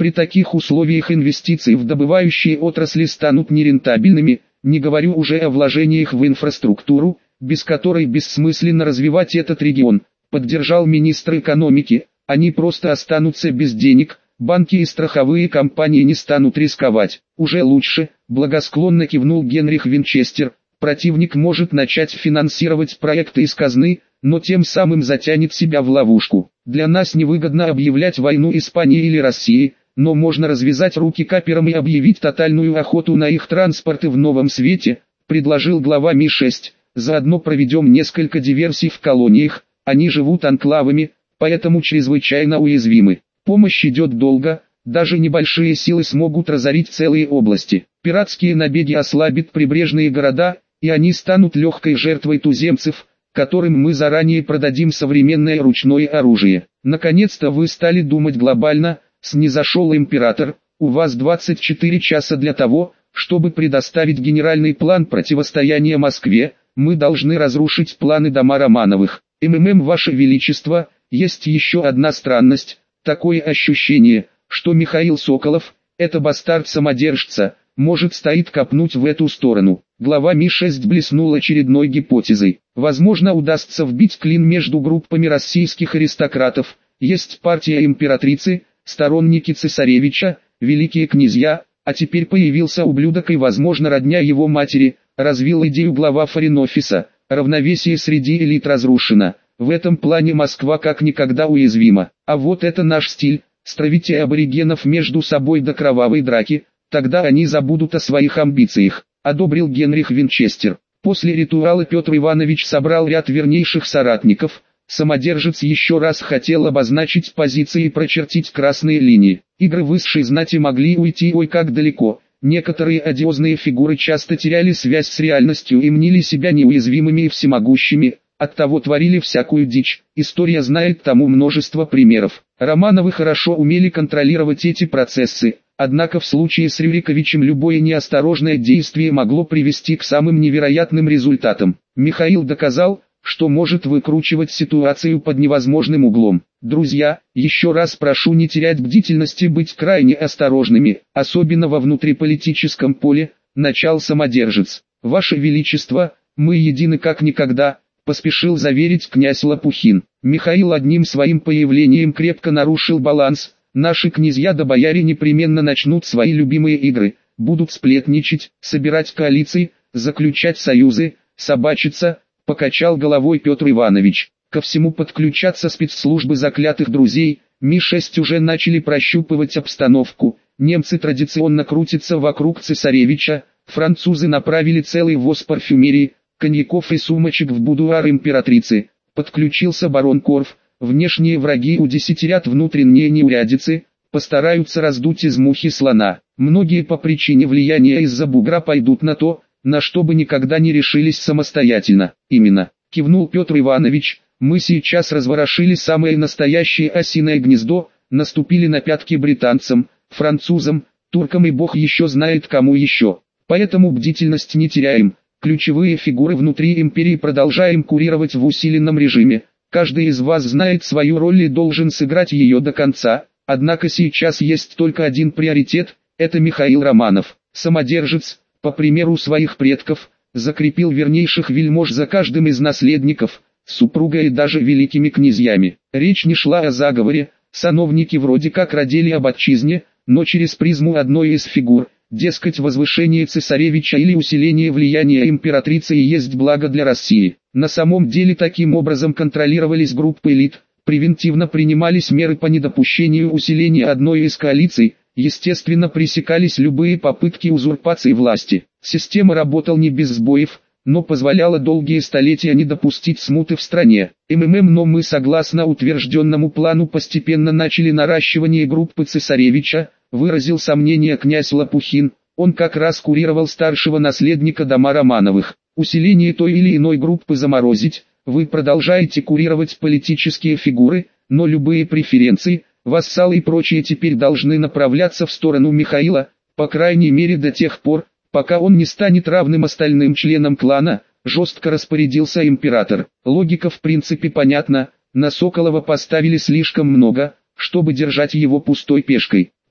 При таких условиях инвестиции в добывающие отрасли станут нерентабельными, не говорю уже о вложениях в инфраструктуру, без которой бессмысленно развивать этот регион, поддержал министр экономики. Они просто останутся без денег, банки и страховые компании не станут рисковать. Уже лучше, благосклонно кивнул Генрих Винчестер. Противник может начать финансировать проекты из казны, но тем самым затянет себя в ловушку. Для нас невыгодно объявлять войну Испании или России, но можно развязать руки каперам и объявить тотальную охоту на их транспорты в новом свете, предложил глава Ми-6. Заодно проведем несколько диверсий в колониях, они живут анклавами, поэтому чрезвычайно уязвимы. Помощь идет долго, даже небольшие силы смогут разорить целые области. Пиратские набеги ослабят прибрежные города, и они станут легкой жертвой туземцев, которым мы заранее продадим современное ручное оружие. Наконец-то вы стали думать глобально, снизошел император, у вас 24 часа для того, чтобы предоставить генеральный план противостояния Москве, мы должны разрушить планы дома Романовых. Ваше Величество, есть еще одна странность, такое ощущение, что Михаил Соколов, это бастард-самодержца, может стоит копнуть в эту сторону. Глава Ми-6 блеснул очередной гипотезой. Возможно, удастся вбить клин между группами российских аристократов. Есть партия императрицы, сторонники цесаревича, великие князья, а теперь появился ублюдок и, возможно, родня его матери, развил идею глава форин-офиса. Равновесие среди элит разрушено. В этом плане Москва как никогда уязвима. А вот это наш стиль, стравите аборигенов между собой до кровавой драки, тогда они забудут о своих амбициях, одобрил Генрих Винчестер. После ритуала Петр Иванович собрал ряд вернейших соратников. Самодержец еще раз хотел обозначить позиции и прочертить красные линии. Игры высшей знати могли уйти ой как далеко. Некоторые одиозные фигуры часто теряли связь с реальностью и мнили себя неуязвимыми и всемогущими, оттого творили всякую дичь. История знает тому множество примеров. Романовы хорошо умели контролировать эти процессы, однако в случае с Рюриковичем любое неосторожное действие могло привести к самым невероятным результатам. Михаил доказал, что может выкручивать ситуацию под невозможным углом. Друзья, еще раз прошу не терять бдительности и быть крайне осторожными, особенно во внутриполитическом поле, начал самодержец. Ваше Величество, мы едины как никогда, поспешил заверить князь Лопухин. Михаил одним своим появлением крепко нарушил баланс. Наши князья да бояре непременно начнут свои любимые игры, будут сплетничать, собирать коалиции, заключать союзы, собачиться, покачал головой Петр Иванович. Ко всему подключаться спецслужбы заклятых друзей. Ми-6 уже начали прощупывать обстановку. Немцы традиционно крутятся вокруг цесаревича, французы направили целый ввоз парфюмерии, коньяков и сумочек в будуар императрицы. Подключился барон Корф. Внешние враги удесятерят внутренние неурядицы, постараются раздуть из мухи слона. Многие по причине влияния из-за бугра пойдут на то, на что бы никогда не решились самостоятельно. Именно, кивнул Петр Иванович, мы сейчас разворошили самое настоящее осиное гнездо, наступили на пятки британцам, французам, туркам и бог еще знает кому еще. Поэтому бдительность не теряем, ключевые фигуры внутри империи продолжаем курировать в усиленном режиме. Каждый из вас знает свою роль и должен сыграть ее до конца, однако сейчас есть только один приоритет, это Михаил Романов. Самодержец, по примеру своих предков, закрепил вернейших вельмож за каждым из наследников, супругой и даже великими князьями. Речь не шла о заговоре, сановники вроде как родили об отчизне, но через призму одной из фигур, дескать возвышение цесаревича или усиление влияния императрицы и есть благо для России. На самом деле таким образом контролировались группы элит, превентивно принимались меры по недопущению усиления одной из коалиций, естественно пресекались любые попытки узурпации власти. Система работала не без сбоев, но позволяла долгие столетия не допустить смуты в стране. Но мы согласно утвержденному плану постепенно начали наращивание группы цесаревича, выразил сомнение князь Лопухин, он как раз курировал старшего наследника дома Романовых. Усиление той или иной группы заморозить, вы продолжаете курировать политические фигуры, но любые преференции, вассалы и прочие теперь должны направляться в сторону Михаила, по крайней мере до тех пор, пока он не станет равным остальным членам клана, жестко распорядился император. Логика в принципе понятна, на Соколова поставили слишком много, чтобы держать его пустой пешкой.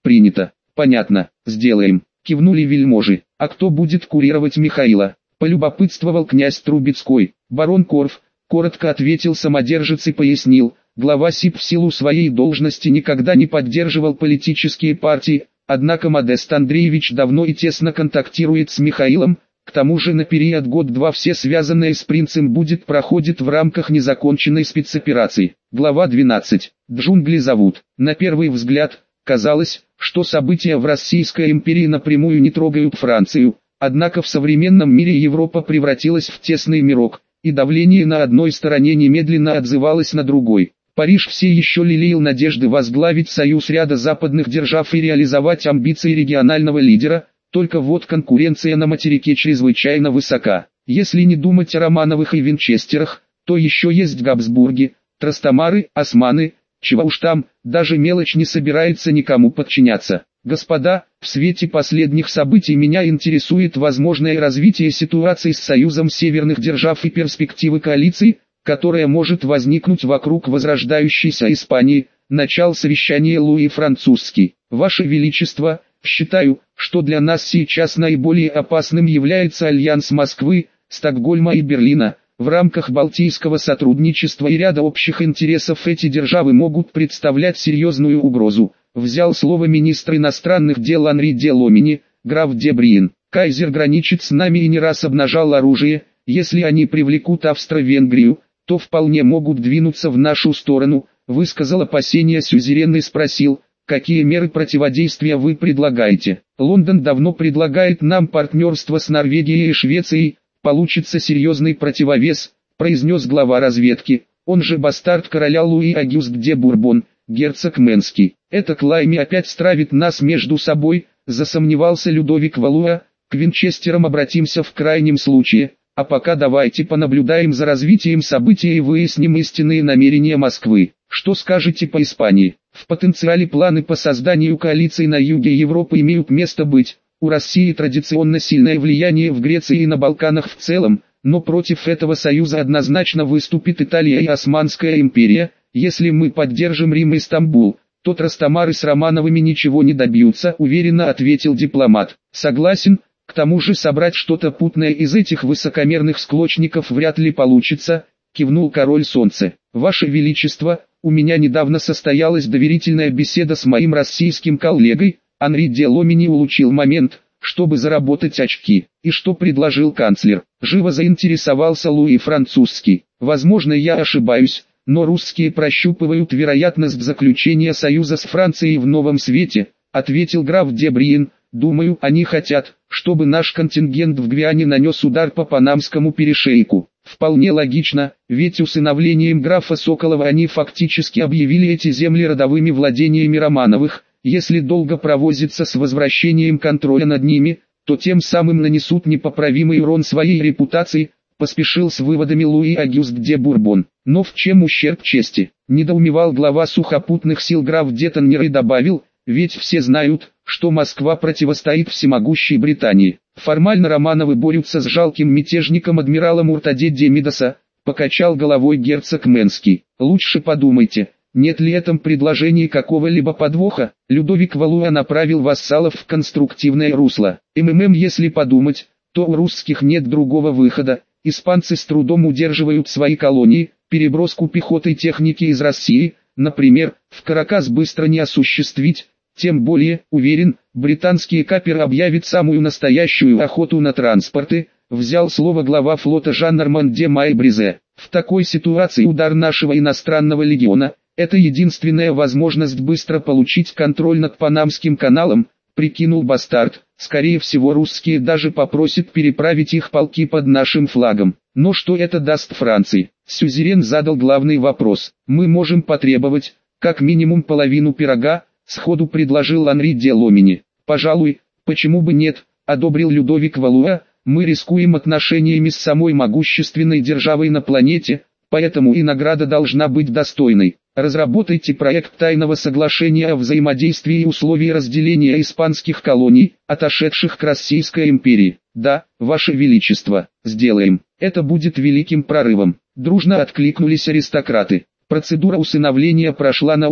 Принято. Понятно, сделаем. Кивнули вельможи. А кто будет курировать Михаила? Полюбопытствовал князь Трубецкой. Барон Корф, коротко ответил самодержец и пояснил. Глава СИП в силу своей должности никогда не поддерживал политические партии, однако Модест Андреевич давно и тесно контактирует с Михаилом, к тому же на период год-два все связанное с принцем будет проходит в рамках незаконченной спецоперации. Глава 12. Джунгли зовут. На первый взгляд, казалось, что события в Российской империи напрямую не трогают Францию, однако в современном мире Европа превратилась в тесный мирок, и давление на одной стороне немедленно отзывалось на другой. Париж все еще лелеял надежды возглавить союз ряда западных держав и реализовать амбиции регионального лидера, только вот конкуренция на материке чрезвычайно высока. Если не думать о Романовых и Винчестерах, то еще есть Габсбурги, Трастамары, Османы, чего уж там, даже мелочь не собирается никому подчиняться. Господа, в свете последних событий меня интересует возможное развитие ситуации с союзом северных держав и перспективы коалиции, которая может возникнуть вокруг возрождающейся Испании. Начал совещание Луи Французский. Ваше Величество, считаю, что для нас сейчас наиболее опасным является альянс Москвы, Стокгольма и Берлина. В рамках Балтийского сотрудничества и ряда общих интересов эти державы могут представлять серьезную угрозу. Взял слово министр иностранных дел Анри де Ломини, граф де Бриен. Кайзер граничит с нами и не раз обнажал оружие. Если они привлекут Австро-Венгрию, то вполне могут двинуться в нашу сторону. Высказал опасения сюзерен и спросил, какие меры противодействия вы предлагаете. Лондон давно предлагает нам партнерство с Норвегией и Швецией. Получится серьезный противовес, произнес глава разведки, он же бастард короля Луи Агюст де Бурбон, герцог Менский. Это Клайми опять стравит нас между собой, засомневался Людовик Валуа, к Винчестерам обратимся в крайнем случае, а пока давайте понаблюдаем за развитием событий и выясним истинные намерения Москвы. Что скажете по Испании? В потенциале планы по созданию коалиции на юге Европы имеют место быть. У России традиционно сильное влияние в Греции и на Балканах в целом, но против этого союза однозначно выступит Италия и Османская империя. Если мы поддержим Рим и Стамбул, то Трастамары с Романовыми ничего не добьются, уверенно ответил дипломат. Согласен, к тому же собрать что-то путное из этих высокомерных склочников вряд ли получится, кивнул король Солнце. Ваше Величество, у меня недавно состоялась доверительная беседа с моим российским коллегой. Анри де Ломини улучил момент, чтобы заработать очки. И что предложил канцлер? Живо заинтересовался Луи Французский. Возможно, я ошибаюсь, но русские прощупывают вероятность заключения союза с Францией в новом свете, ответил граф де Бриен. Думаю, они хотят, чтобы наш контингент в Гвиане нанес удар по Панамскому перешейку. Вполне логично, ведь усыновлением графа Соколова они фактически объявили эти земли родовыми владениями Романовых. Если долго провозиться с возвращением контроля над ними, то тем самым нанесут непоправимый урон своей репутации, поспешил с выводами Луи Агюст де Бурбон. Но в чем ущерб чести? Недоумевал глава сухопутных сил граф де Таннер и добавил, ведь все знают, что Москва противостоит всемогущей Британии. Формально Романовы борются с жалким мятежником адмирала Муртаде де Мидаса, покачал головой герцог Менский. Лучше подумайте. Нет ли в этом предложении какого-либо подвоха? Людовик Валуа направил вассалов в конструктивное русло. Если подумать, то у русских нет другого выхода. Испанцы с трудом удерживают свои колонии, переброску пехоты и техники из России, например, в Каракас быстро не осуществить. Тем более, уверен, британские каперы объявят самую настоящую охоту на транспорты, взял слово глава флота Жан-Арман де Май-Бризе. В такой ситуации удар нашего иностранного легиона – это единственная возможность быстро получить контроль над Панамским каналом, прикинул бастард. Скорее всего русские даже попросят переправить их полки под нашим флагом. Но что это даст Франции? Сюзерен задал главный вопрос. Мы можем потребовать, как минимум половину пирога, сходу предложил Анри де Ломини. Пожалуй, почему бы нет, одобрил Людовик Валуа. Мы рискуем отношениями с самой могущественной державой на планете, поэтому и награда должна быть достойной. Разработайте проект тайного соглашения о взаимодействии и условий разделения испанских колоний, отошедших к Российской империи. Да, Ваше Величество, сделаем. Это будет великим прорывом. Дружно откликнулись аристократы. Процедура усыновления прошла на ура.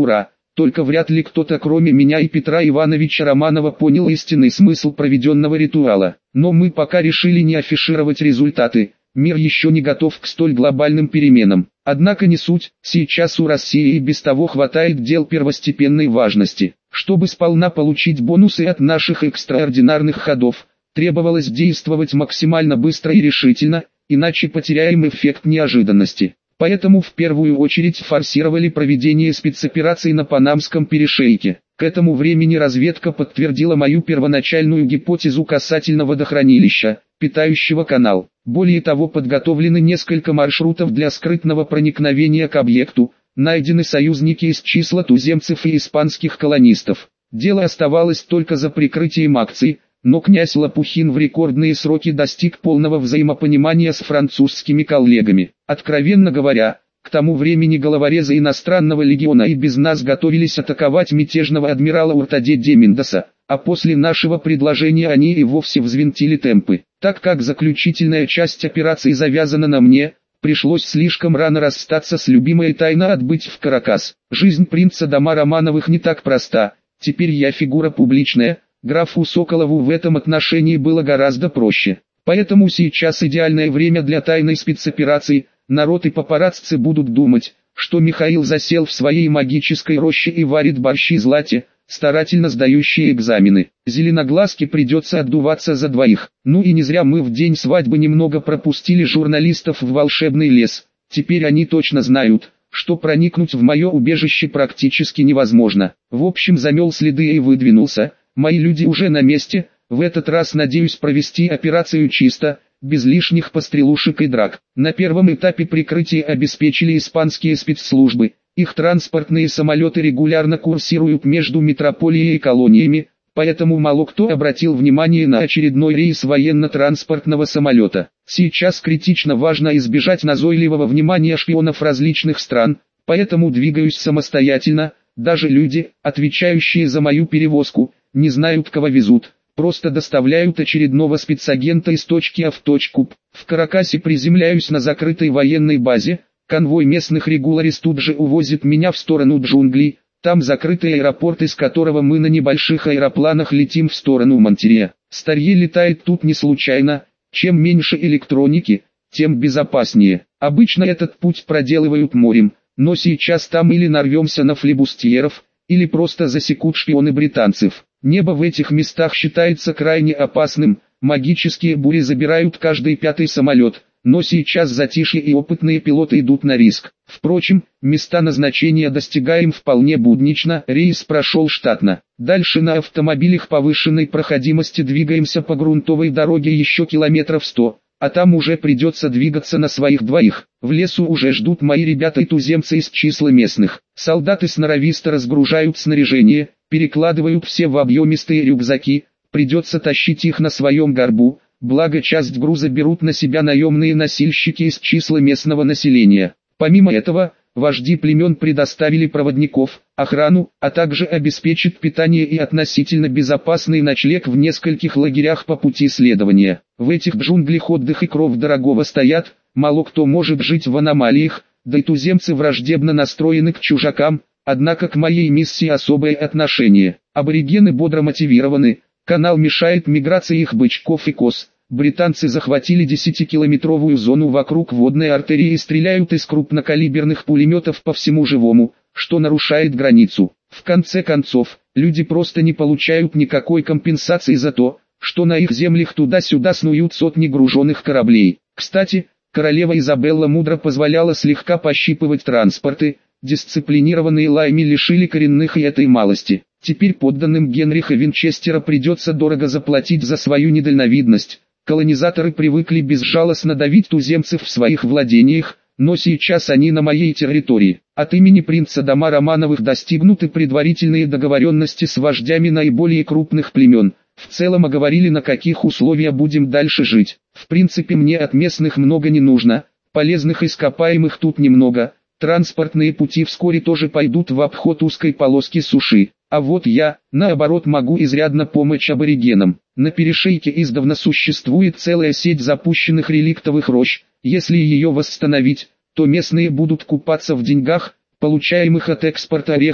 Только вряд ли кто-то кроме меня и Петра Ивановича Романова понял истинный смысл проведенного ритуала. Но мы пока решили не афишировать результаты, мир еще не готов к столь глобальным переменам. Однако не суть, сейчас у России и без того хватает дел первостепенной важности. Чтобы сполна получить бонусы от наших экстраординарных ходов, требовалось действовать максимально быстро и решительно, иначе потеряем эффект неожиданности. Поэтому в первую очередь форсировали проведение спецопераций на Панамском перешейке. К этому времени разведка подтвердила мою первоначальную гипотезу касательно водохранилища, питающего канал. Более того, подготовлены несколько маршрутов для скрытного проникновения к объекту, найдены союзники из числа туземцев и испанских колонистов. Дело оставалось только за прикрытием акций, но князь Лопухин в рекордные сроки достиг полного взаимопонимания с французскими коллегами. Откровенно говоря, к тому времени головорезы иностранного легиона и без нас готовились атаковать мятежного адмирала Уртаде де Мендоса, а после нашего предложения они и вовсе взвинтили темпы. Так как заключительная часть операции завязана на мне, пришлось слишком рано расстаться с любимой и тайно отбыть в Каракас. Жизнь принца дома Романовых не так проста, теперь я фигура публичная. Графу Соколову в этом отношении было гораздо проще. Поэтому сейчас идеальное время для тайной спецоперации. Народ и папарацци будут думать, что Михаил засел в своей магической роще и варит борщи злате, старательно сдающие экзамены. Зеленоглазке придется отдуваться за двоих. Ну и не зря мы в день свадьбы немного пропустили журналистов в волшебный лес. Теперь они точно знают, что проникнуть в мое убежище практически невозможно. В общем, замел следы и выдвинулся. Мои люди уже на месте, в этот раз надеюсь провести операцию чисто, без лишних пострелушек и драк. На первом этапе прикрытие обеспечили испанские спецслужбы, их транспортные самолеты регулярно курсируют между метрополией и колониями, поэтому мало кто обратил внимание на очередной рейс военно-транспортного самолета. Сейчас критично важно избежать назойливого внимания шпионов различных стран, поэтому двигаюсь самостоятельно, даже люди, отвечающие за мою перевозку, не знают, кого везут, просто доставляют очередного спецагента из точки А в точку Б. В Каракасе приземляюсь на закрытой военной базе, конвой местных регулярис тут же увозит меня в сторону джунглей, там закрытый аэропорт, из которого мы на небольших аэропланах летим в сторону Монтерия. Старье летает тут не случайно, чем меньше электроники, тем безопаснее. Обычно этот путь проделывают морем, но сейчас там или нарвемся на флибустьеров, или просто засекут шпионы британцев. Небо в этих местах считается крайне опасным, магические бури забирают каждый пятый самолет, но сейчас затишье и опытные пилоты идут на риск. Впрочем, места назначения достигаем вполне буднично, рейс прошел штатно. Дальше на автомобилях повышенной проходимости двигаемся по грунтовой дороге еще километров 100, а там уже придется двигаться на своих двоих. В лесу уже ждут мои ребята и туземцы из числа местных. Солдаты сноровисто разгружают снаряжение, перекладывают все в объемистые рюкзаки, придется тащить их на своем горбу, благо часть груза берут на себя наемные носильщики из числа местного населения. Помимо этого, вожди племен предоставили проводников, охрану, а также обеспечат питание и относительно безопасный ночлег в нескольких лагерях по пути следования. В этих джунглях отдых и кров дорогого стоят, мало кто может жить в аномалиях, да и туземцы враждебно настроены к чужакам, однако к моей миссии особое отношение. Аборигены бодро мотивированы, канал мешает миграции их бычков и коз. Британцы захватили 10-километровую зону вокруг водной артерии и стреляют из крупнокалиберных пулеметов по всему живому, что нарушает границу. В конце концов, люди просто не получают никакой компенсации за то, что на их землях туда-сюда снуют сотни груженных кораблей. Кстати, королева Изабелла мудро позволяла слегка пощипывать транспорты, дисциплинированные лайми лишили коренных и этой малости. Теперь подданным Генриха Винчестера придется дорого заплатить за свою недальновидность. Колонизаторы привыкли безжалостно давить туземцев в своих владениях, но сейчас они на моей территории. От имени принца дома Романовых достигнуты предварительные договоренности с вождями наиболее крупных племен. В целом оговорили, на каких условиях будем дальше жить. В принципе, мне от местных много не нужно, полезных ископаемых тут немного. Транспортные пути вскоре тоже пойдут в обход узкой полоски суши. А вот я, наоборот, могу изрядно помочь аборигенам. На перешейке издавна существует целая сеть запущенных реликтовых рощ. Если ее восстановить, то местные будут купаться в деньгах, получаемых от экспорта орехов,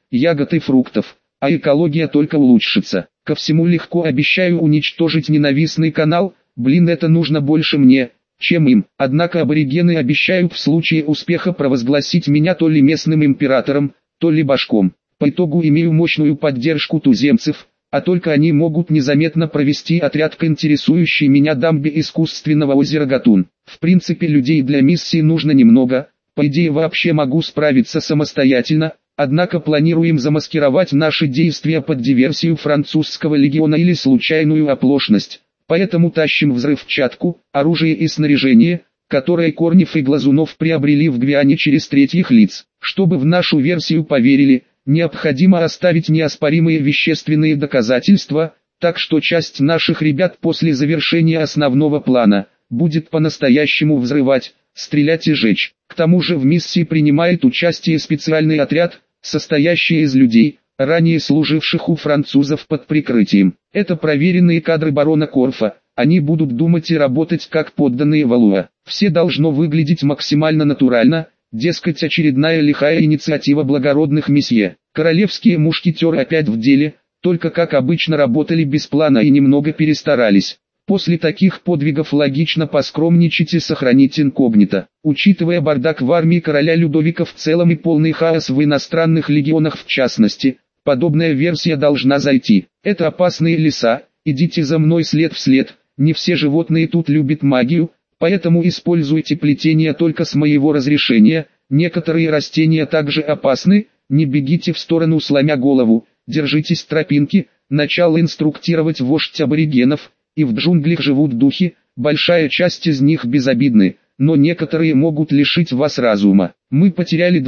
ягод и фруктов, а экология только улучшится. Ко всему легко обещаю уничтожить ненавистный канал, блин, это нужно больше мне, чем им. Однако аборигены обещают в случае успеха провозгласить меня то ли местным императором, то ли башком. По итогу имею мощную поддержку туземцев, а только они могут незаметно провести отряд к интересующей меня дамбе искусственного озера Гатун. В принципе, людей для миссии нужно немного, по идее вообще могу справиться самостоятельно, однако планируем замаскировать наши действия под диверсию французского легиона или случайную оплошность. Поэтому тащим взрывчатку, оружие и снаряжение, которое Корнев и Глазунов приобрели в Гвиане через третьих лиц. Чтобы в нашу версию поверили, необходимо оставить неоспоримые вещественные доказательства, так что часть наших ребят после завершения основного плана будет по-настоящему взрывать, стрелять и жечь. К тому же в миссии принимает участие специальный отряд, состоящий из людей, ранее служивших у французов под прикрытием. Это проверенные кадры барона Корфа, они будут думать и работать как подданные Валуа. Все должно выглядеть максимально натурально, дескать очередная лихая инициатива благородных месье. Королевские мушкетеры опять в деле, только как обычно работали без плана и немного перестарались. После таких подвигов логично поскромничать и сохранить инкогнито. Учитывая бардак в армии короля Людовика в целом и полный хаос в иностранных легионах в частности, подобная версия должна зайти. Это опасные леса, идите за мной след в след, не все животные тут любят магию, поэтому используйте плетение только с моего разрешения, некоторые растения также опасны, не бегите в сторону сломя голову, держитесь тропинки, начал инструктировать вождь аборигенов, и в джунглях живут духи, большая часть из них безобидны, но некоторые могут лишить вас разума. Мы потеряли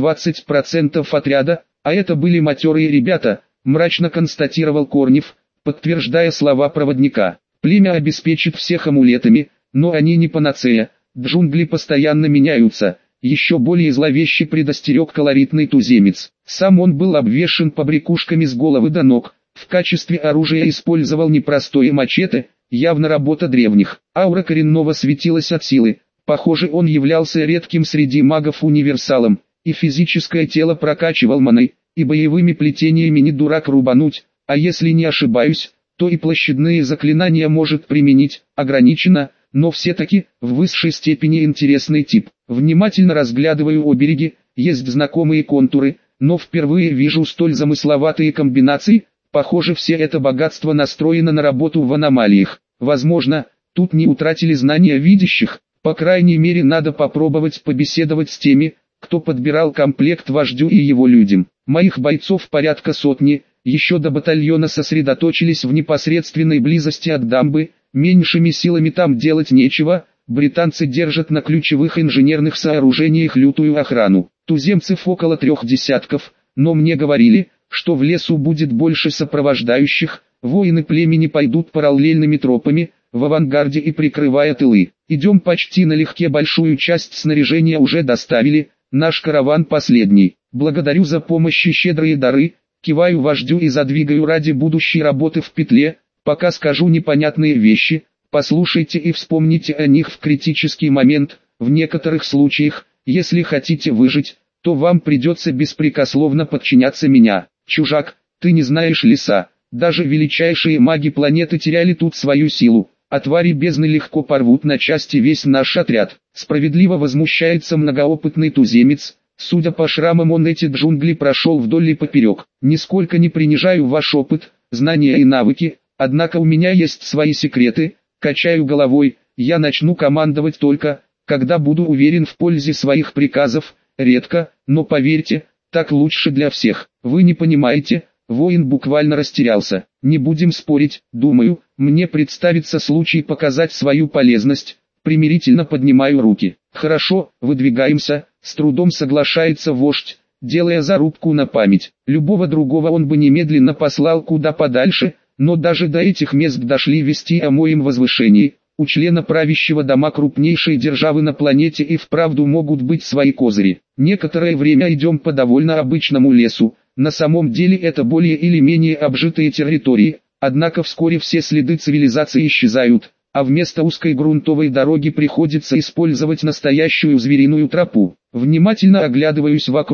20% отряда, а это были матерые ребята, мрачно констатировал Корнев, подтверждая слова проводника. Племя обеспечит всех амулетами, но они не панацея, джунгли постоянно меняются, еще более зловеще предостерег колоритный туземец. Сам он был обвешан побрякушками с головы до ног, в качестве оружия использовал непростое мачете, явно работа древних. Аура коренного светилась от силы, похоже он являлся редким среди магов универсалом, и физическое тело прокачивал маной, и боевыми плетениями не дурак рубануть, а если не ошибаюсь, то и площадные заклинания может применить, ограниченно, но все-таки, в высшей степени интересный тип. Внимательно разглядываю обереги, есть знакомые контуры, но впервые вижу столь замысловатые комбинации, похоже все это богатство настроено на работу в аномалиях. Возможно, тут не утратили знания видящих, по крайней мере надо попробовать побеседовать с теми, кто подбирал комплект вождю и его людям. Моих бойцов порядка сотни, еще до батальона сосредоточились в непосредственной близости от дамбы, меньшими силами там делать нечего, британцы держат на ключевых инженерных сооружениях лютую охрану. Туземцев около 3 десятков, но мне говорили, что в лесу будет больше сопровождающих, воины племени пойдут параллельными тропами, в авангарде и прикрывая тылы. Идем почти налегке, большую часть снаряжения уже доставили, наш караван последний. Благодарю за помощь и щедрые дары, киваю вождю и задвигаю ради будущей работы в петле, пока скажу непонятные вещи, послушайте и вспомните о них в критический момент. В некоторых случаях, если хотите выжить, то вам придется беспрекословно подчиняться меня. Чужак, ты не знаешь леса, даже величайшие маги планеты теряли тут свою силу, а твари бездны легко порвут на части весь наш отряд. Справедливо возмущается многоопытный туземец, судя по шрамам он эти джунгли прошел вдоль и поперек. Нисколько не принижаю ваш опыт, знания и навыки, однако у меня есть свои секреты, качаю головой, я начну командовать только, когда буду уверен в пользе своих приказов, редко, но поверьте, так лучше для всех. Вы не понимаете, воин буквально растерялся. Не будем спорить, думаю, мне представится случай показать свою полезность. Примирительно поднимаю руки. Хорошо, выдвигаемся, с трудом соглашается вождь, делая зарубку на память. Любого другого он бы немедленно послал куда подальше, но даже до этих мест дошли вести о моем возвышении. У члена правящего дома крупнейшей державы на планете и вправду могут быть свои козыри. Некоторое время идем по довольно обычному лесу, на самом деле это более или менее обжитые территории, однако вскоре все следы цивилизации исчезают, а вместо узкой грунтовой дороги приходится использовать настоящую звериную тропу. Внимательно оглядываюсь вокруг,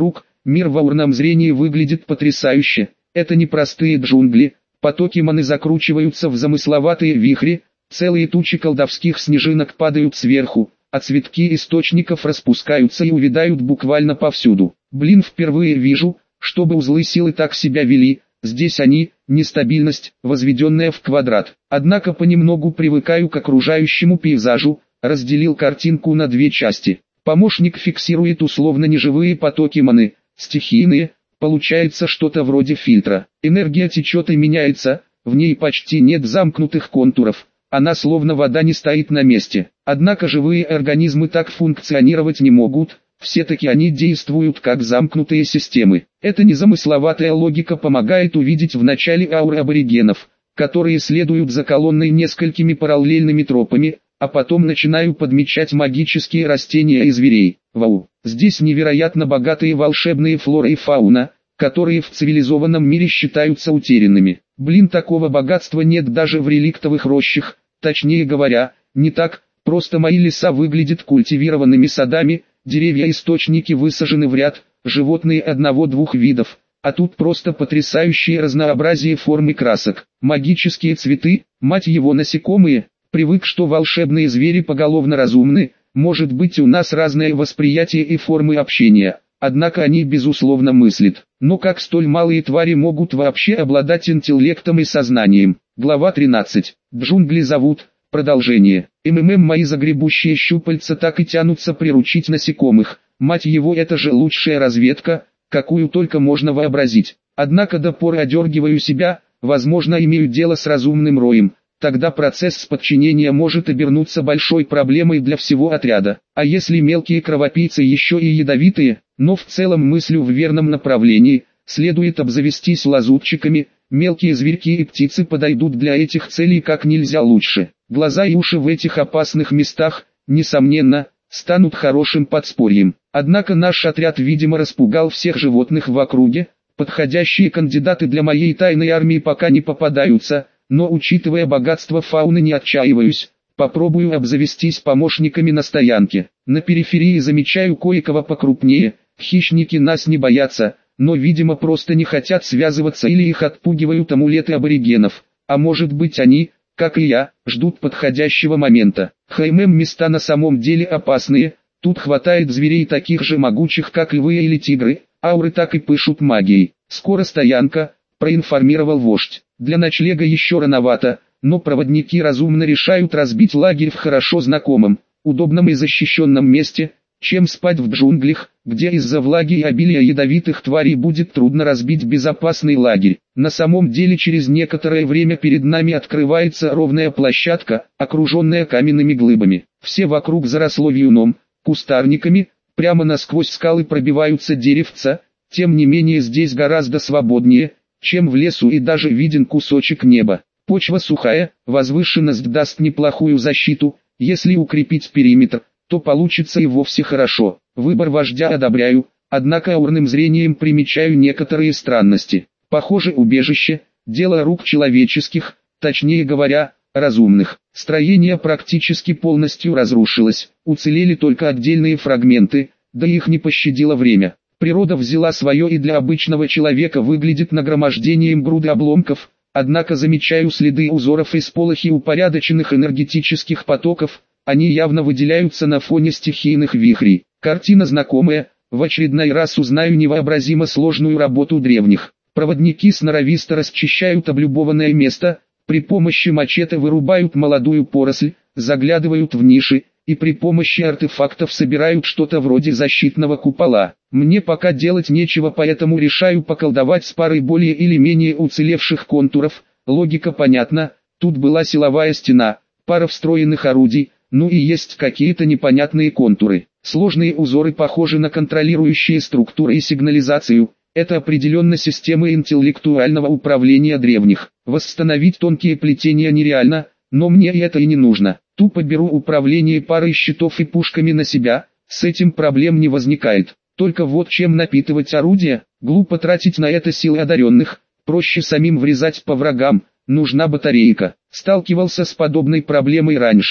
Мир в аурном зрении выглядит потрясающе. Это не простые джунгли, потоки маны закручиваются в замысловатые вихри, целые тучи колдовских снежинок падают сверху, а цветки источников распускаются и увядают буквально повсюду. Блин, впервые вижу, чтобы узлы силы так себя вели. Здесь они, нестабильность, возведенная в квадрат. Однако понемногу привыкаю к окружающему пейзажу, разделил картинку на две части. Помощник фиксирует условно неживые потоки маны, стихийные, получается что-то вроде фильтра. Энергия течет и меняется, в ней почти нет замкнутых контуров, она словно вода не стоит на месте. Однако живые организмы так функционировать не могут, все-таки они действуют как замкнутые системы. Эта незамысловатая логика помогает увидеть в начале ауры аборигенов, которые следуют за колонной несколькими параллельными тропами, а потом начинаю подмечать магические растения и зверей. Вау! Здесь невероятно богатые волшебные флора и фауна, которые в цивилизованном мире считаются утерянными. Блин, такого богатства нет даже в реликтовых рощах, точнее говоря, не так, просто мои леса выглядят культивированными садами, деревья-источники высажены в ряд, животные одного-двух видов, а тут просто потрясающее разнообразие форм и красок. Магические цветы, мать его, насекомые. Привык, что волшебные звери поголовно разумны, может быть, у нас разное восприятие и формы общения, однако они безусловно мыслят. Но как столь малые твари могут вообще обладать интеллектом и сознанием? Глава 13. Джунгли зовут. Продолжение. Мои загребущие щупальца так и тянутся приручить насекомых. Мать его, это же лучшая разведка, какую только можно вообразить. Однако до поры одергиваю себя, возможно, имею дело с разумным роем. Тогда процесс подчинения может обернуться большой проблемой для всего отряда. А если мелкие кровопийцы еще и ядовитые, но в целом мыслю в верном направлении, следует обзавестись лазутчиками, мелкие зверьки и птицы подойдут для этих целей как нельзя лучше. Глаза и уши в этих опасных местах, несомненно, станут хорошим подспорьем. Однако наш отряд видимо распугал всех животных в округе, подходящие кандидаты для моей тайной армии пока не попадаются. Но учитывая богатство фауны не отчаиваюсь, попробую обзавестись помощниками на стоянке. На периферии замечаю кое-кого покрупнее, хищники нас не боятся, но видимо просто не хотят связываться или их отпугивают амулеты аборигенов, а может быть они, как и я, ждут подходящего момента. Места на самом деле опасные, тут хватает зверей таких же могучих как львы или тигры, ауры так и пышут магией. Скоро стоянка, проинформировал вождь. Для ночлега еще рановато, но проводники разумно решают разбить лагерь в хорошо знакомом, удобном и защищенном месте, чем спать в джунглях, где из-за влаги и обилия ядовитых тварей будет трудно разбить безопасный лагерь. На самом деле через некоторое время перед нами открывается ровная площадка, окруженная каменными глыбами. Все вокруг заросло вьюном, кустарниками, прямо насквозь скалы пробиваются деревца, тем не менее здесь гораздо свободнее, чем в лесу, и даже виден кусочек неба. Почва сухая, возвышенность даст неплохую защиту, если укрепить периметр, то получится и вовсе хорошо. Выбор вождя одобряю, однако аурным зрением примечаю некоторые странности. Похоже, убежище – дело рук человеческих, точнее говоря, разумных. Строение практически полностью разрушилось, уцелели только отдельные фрагменты, да их не пощадило время. Природа взяла свое и для обычного человека выглядит нагромождением груды обломков, однако замечаю следы узоров и сполохи упорядоченных энергетических потоков, они явно выделяются на фоне стихийных вихрей. Картина знакомая, в очередной раз узнаю невообразимо сложную работу древних. Проводники сноровисто расчищают облюбованное место, при помощи мачете вырубают молодую поросль, заглядывают в ниши, и при помощи артефактов собирают что-то вроде защитного купола. Мне пока делать нечего, поэтому решаю поколдовать с парой более или менее уцелевших контуров. Логика понятна, тут была силовая стена, пара встроенных орудий, ну и есть какие-то непонятные контуры. Сложные узоры похожи на контролирующие структуры и сигнализацию. Это определенно система интеллектуального управления древних. Восстановить тонкие плетения нереально, но мне это и не нужно. Тупо беру управление парой щитов и пушками на себя, с этим проблем не возникает. Только вот чем напитывать орудия, глупо тратить на это силы одаренных, проще самим врезать по врагам, нужна батарейка. Сталкивался с подобной проблемой раньше,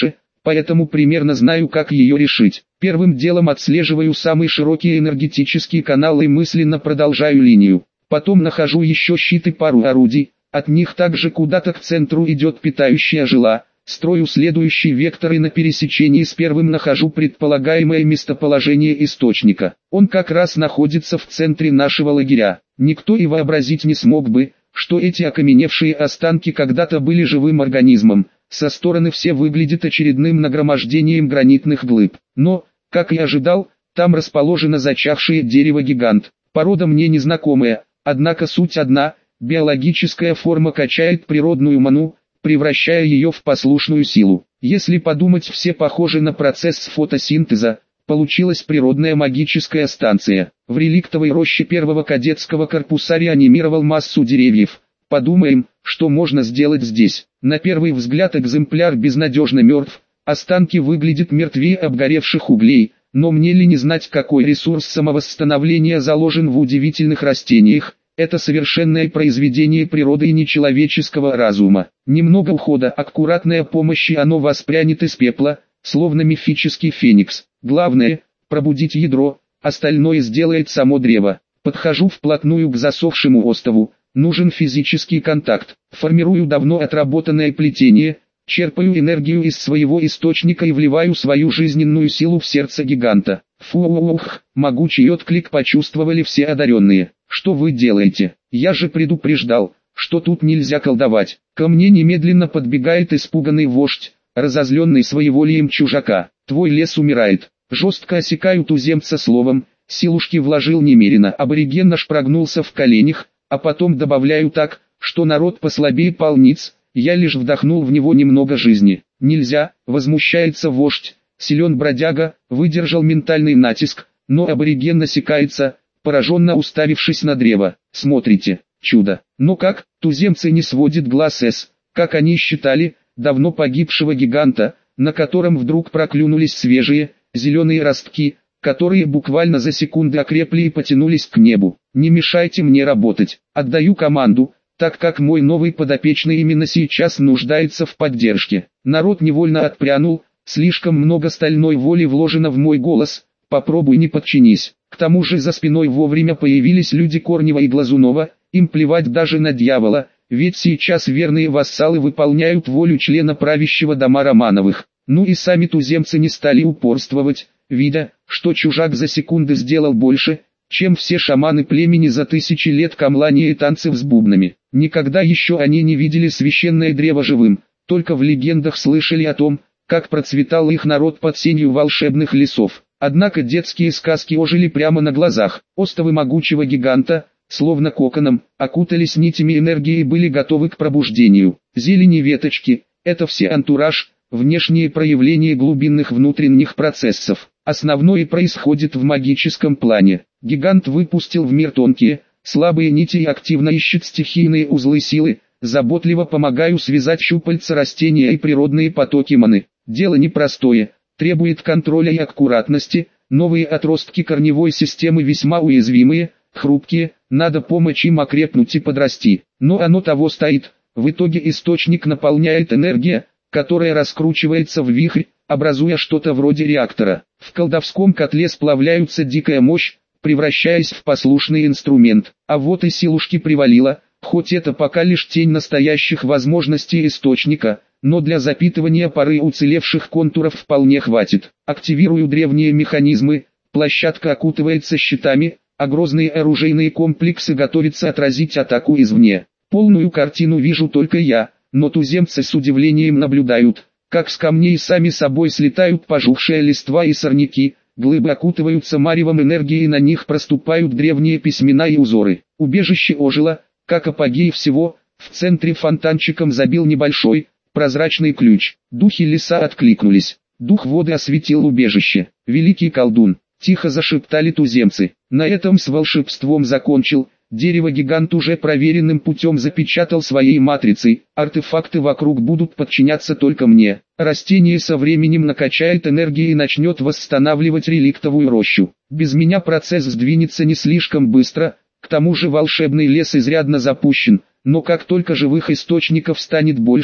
поэтому примерно знаю, как ее решить. Первым делом отслеживаю самые широкие энергетические каналы и мысленно продолжаю линию. Потом нахожу еще щит и пару орудий, от них также куда-то к центру идет питающая жила. Строю следующий вектор и на пересечении с первым нахожу предполагаемое местоположение источника. Он как раз находится в центре нашего лагеря. Никто и вообразить не смог бы, что эти окаменевшие останки когда-то были живым организмом. Со стороны все выглядит очередным нагромождением гранитных глыб. Но, как и ожидал, там расположено зачахшее дерево-гигант. Порода мне незнакомая, однако суть одна – биологическая форма качает природную ману, превращая ее в послушную силу. Если подумать, все похожи на процесс фотосинтеза. Получилась природная магическая станция. В реликтовой роще первого кадетского корпуса реанимировал массу деревьев. Подумаем, что можно сделать здесь. На первый взгляд экземпляр безнадежно мертв, останки выглядят мертвее обгоревших углей, но мне ли не знать, какой ресурс самовосстановления заложен в удивительных растениях. Это совершенное произведение природы и нечеловеческого разума. Немного ухода, аккуратная помощь, и оно воспрянет из пепла, словно мифический феникс. Главное – пробудить ядро, остальное сделает само древо. Подхожу вплотную к засохшему остову, нужен физический контакт. Формирую давно отработанное плетение, черпаю энергию из своего источника и вливаю свою жизненную силу в сердце гиганта. Фух, могучий отклик почувствовали все одаренные. Что вы делаете? Я же предупреждал, что тут нельзя колдовать. Ко мне немедленно подбегает испуганный вождь, разозленный своеволием чужака. Твой лес умирает. Жестко осекаю туземца словом, силушки вложил немерено. Абориген наш прогнулся в коленях, а потом добавляю так, что народ послабее полниц. Я лишь вдохнул в него немного жизни. Нельзя, возмущается вождь. Силен бродяга, выдержал ментальный натиск, но абориген насекается, пораженно уставившись на древо. Смотрите, чудо. Но как, туземцы не сводят глаз с, как они считали, давно погибшего гиганта, на котором вдруг проклюнулись свежие, зеленые ростки, которые буквально за секунды окрепли и потянулись к небу. Не мешайте мне работать. Отдаю команду, так как мой новый подопечный именно сейчас нуждается в поддержке. Народ невольно отпрянул, слишком много стальной воли вложено в мой голос, попробуй не подчинись. К тому же за спиной вовремя появились люди Корнева и Глазунова, им плевать даже на дьявола, ведь сейчас верные вассалы выполняют волю члена правящего дома Романовых. Ну и сами туземцы не стали упорствовать, видя, что чужак за секунды сделал больше, чем все шаманы племени за тысячи лет камлания и танцев с бубнами. Никогда еще они не видели священное древо живым, только в легендах слышали о том, как процветал их народ под сенью волшебных лесов. Однако детские сказки ожили прямо на глазах. Остовы могучего гиганта, словно коконом, окутались нитями энергии и были готовы к пробуждению. Зелени веточки – это все антураж, внешние проявления глубинных внутренних процессов. Основное происходит в магическом плане. Гигант выпустил в мир тонкие, слабые нити и активно ищет стихийные узлы силы, заботливо помогаю связать щупальца растения и природные потоки маны. Дело непростое, требует контроля и аккуратности, новые отростки корневой системы весьма уязвимые, хрупкие, надо помочь им окрепнуть и подрасти. Но оно того стоит, в итоге источник наполняет энергия, которая раскручивается в вихрь, образуя что-то вроде реактора. В колдовском котле сплавляются дикая мощь, превращаясь в послушный инструмент. А вот и силушки привалило, хоть это пока лишь тень настоящих возможностей источника, но для запитывания пары уцелевших контуров вполне хватит. Активирую древние механизмы, площадка окутывается щитами, а грозные оружейные комплексы готовятся отразить атаку извне. Полную картину вижу только я, но туземцы с удивлением наблюдают, как с камней сами собой слетают пожухшие листва и сорняки, глыбы окутываются маревом энергии и на них проступают древние письмена и узоры. Убежище ожило, как апогей всего, в центре фонтанчиком забил небольшой, прозрачный ключ. Духи леса откликнулись. Дух воды осветил убежище. Великий колдун, тихо зашептали туземцы. На этом с волшебством закончил. Дерево-гигант уже проверенным путем запечатал своей матрицей. Артефакты вокруг будут подчиняться только мне. Растение со временем накачает энергией и начнет восстанавливать реликтовую рощу. Без меня процесс сдвинется не слишком быстро. К тому же волшебный лес изрядно запущен. Но как только живых источников станет больше,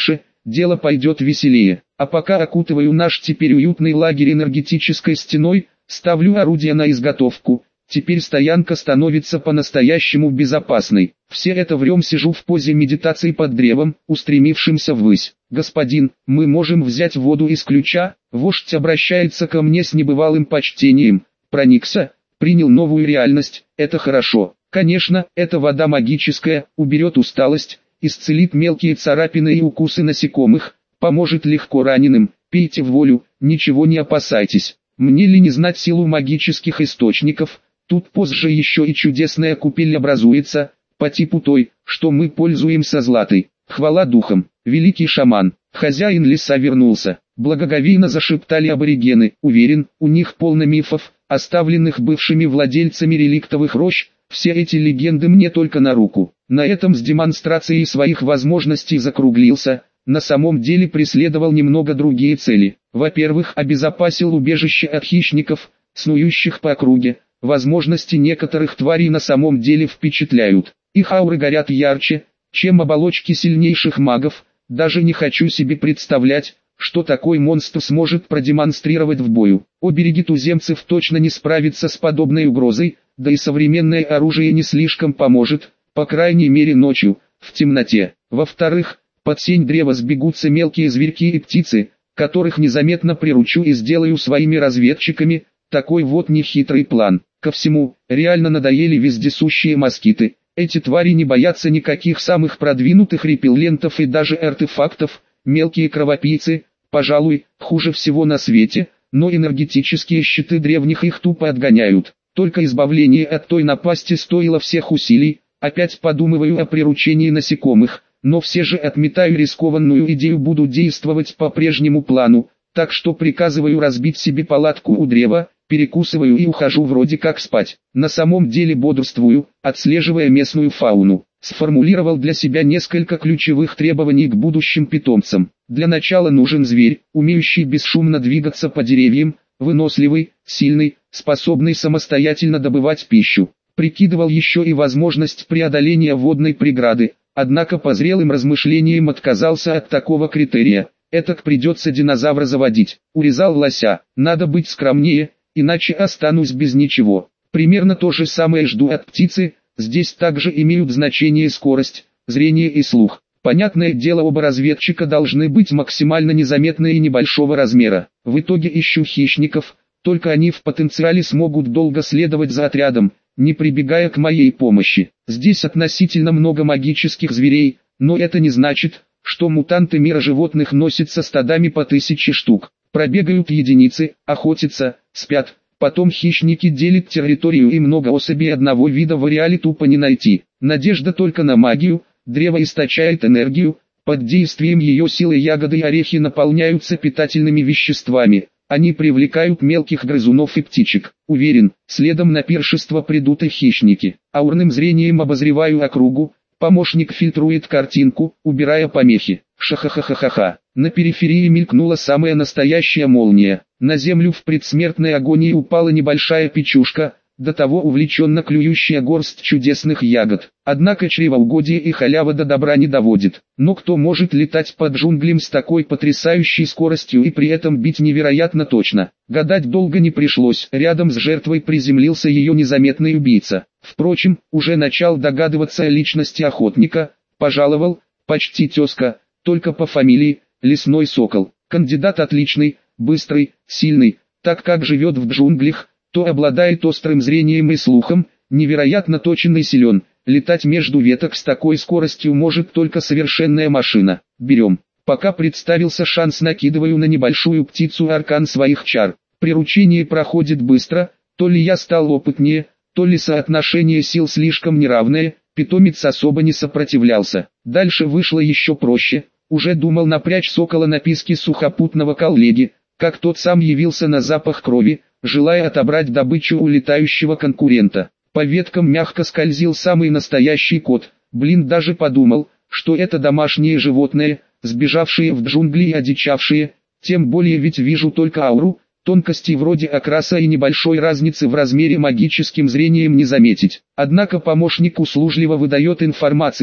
дело пойдет веселее. А пока окутываю наш теперь уютный лагерь энергетической стеной, ставлю орудия на изготовку. Теперь стоянка становится по-настоящему безопасной. Все это время сижу в позе медитации под древом, устремившимся ввысь. «Господин, мы можем взять воду из ключа?» Вождь обращается ко мне с небывалым почтением. Проникся, принял новую реальность, это хорошо. Конечно, эта вода магическая, уберет усталость, исцелит мелкие царапины и укусы насекомых, поможет легко раненым. Пейте в волю, ничего не опасайтесь. Мне ли не знать силу магических источников? Тут позже еще и чудесная купель образуется, по типу той, что мы пользуемся златой. Хвала духам, великий шаман, хозяин леса вернулся. Благоговейно зашептали аборигены. Уверен, у них полно мифов, оставленных бывшими владельцами реликтовых рощ. Все эти легенды мне только на руку. На этом с демонстрацией своих возможностей закруглился. На самом деле преследовал немного другие цели. Во-первых, обезопасил убежище от хищников, снующих по округе. Возможности некоторых тварей на самом деле впечатляют. Их ауры горят ярче, чем оболочки сильнейших магов. Даже не хочу себе представлять, что такой монстр сможет продемонстрировать в бою. Обереги туземцев точно не справится с подобной угрозой, да и современное оружие не слишком поможет, по крайней мере ночью, в темноте. Во-вторых, под сень древа сбегутся мелкие зверьки и птицы, которых незаметно приручу и сделаю своими разведчиками. Такой вот нехитрый план. Ко всему, реально надоели вездесущие москиты. Эти твари не боятся никаких самых продвинутых репеллентов и даже артефактов. Мелкие кровопийцы, пожалуй, хуже всего на свете, но энергетические щиты древних их тупо отгоняют. Только избавление от той напасти стоило всех усилий. Опять подумываю о приручении насекомых, но все же отметаю рискованную идею, буду действовать по прежнему плану. Так что приказываю разбить себе палатку у древа, перекусываю и ухожу вроде как спать. На самом деле бодрствую, отслеживая местную фауну. Сформулировал для себя несколько ключевых требований к будущим питомцам. Для начала нужен зверь, умеющий бесшумно двигаться по деревьям, выносливый, сильный, способный самостоятельно добывать пищу. Прикидывал еще и возможность преодоления водной преграды, однако по зрелым размышлениям отказался от такого критерия. Этак придется динозавра заводить. Урезал лося, надо быть скромнее, иначе останусь без ничего. Примерно то же самое жду от птицы, здесь также имеют значение скорость, зрение и слух. Понятное дело, оба разведчика должны быть максимально незаметны и небольшого размера. В итоге ищу хищников, только они в потенциале смогут долго следовать за отрядом, не прибегая к моей помощи. Здесь относительно много магических зверей, но это не значит, что мутанты мира животных носятся стадами по 1000 штук. Пробегают единицы, охотятся, спят. Потом хищники делят территорию, и много особей одного вида в реале тупо не найти. Надежда только на магию. Древо источает энергию. Под действием ее силы ягоды и орехи наполняются питательными веществами. Они привлекают мелких грызунов и птичек. Уверен, следом на пиршество придут и хищники. Аурным зрением обозреваю округу. Помощник фильтрует картинку, убирая помехи. Ха-ха-ха-ха-ха. На периферии мелькнула самая настоящая молния. На землю в предсмертной агонии упала небольшая печушка, до того увлеченно клюющая горсть чудесных ягод. Однако чревоугодие и халява до добра не доводит. Но кто может летать под джунглям с такой потрясающей скоростью и при этом бить невероятно точно? Гадать долго не пришлось. Рядом с жертвой приземлился ее незаметный убийца. Впрочем, уже начал догадываться о личности охотника. Пожаловал, почти тезка, только по фамилии, Лесной Сокол. Кандидат отличный, быстрый, сильный, так как живет в джунглях, то обладает острым зрением и слухом, невероятно точен и силен. Летать между веток с такой скоростью может только совершенная машина. Берем. Пока представился шанс, накидываю на небольшую птицу аркан своих чар. Приручение проходит быстро, то ли я стал опытнее, то ли соотношение сил слишком неравное, питомец особо не сопротивлялся. Дальше вышло еще проще. Уже думал напрячь сокола на писке сухопутного коллеги, как тот сам явился на запах крови, желая отобрать добычу у летающего конкурента. По веткам мягко скользил самый настоящий кот. Блин, даже подумал, что это домашние животные, сбежавшие в джунгли и одичавшие, тем более ведь вижу только ауру, тонкостей вроде окраса и небольшой разницы в размере магическим зрением не заметить. Однако помощник услужливо выдает информацию,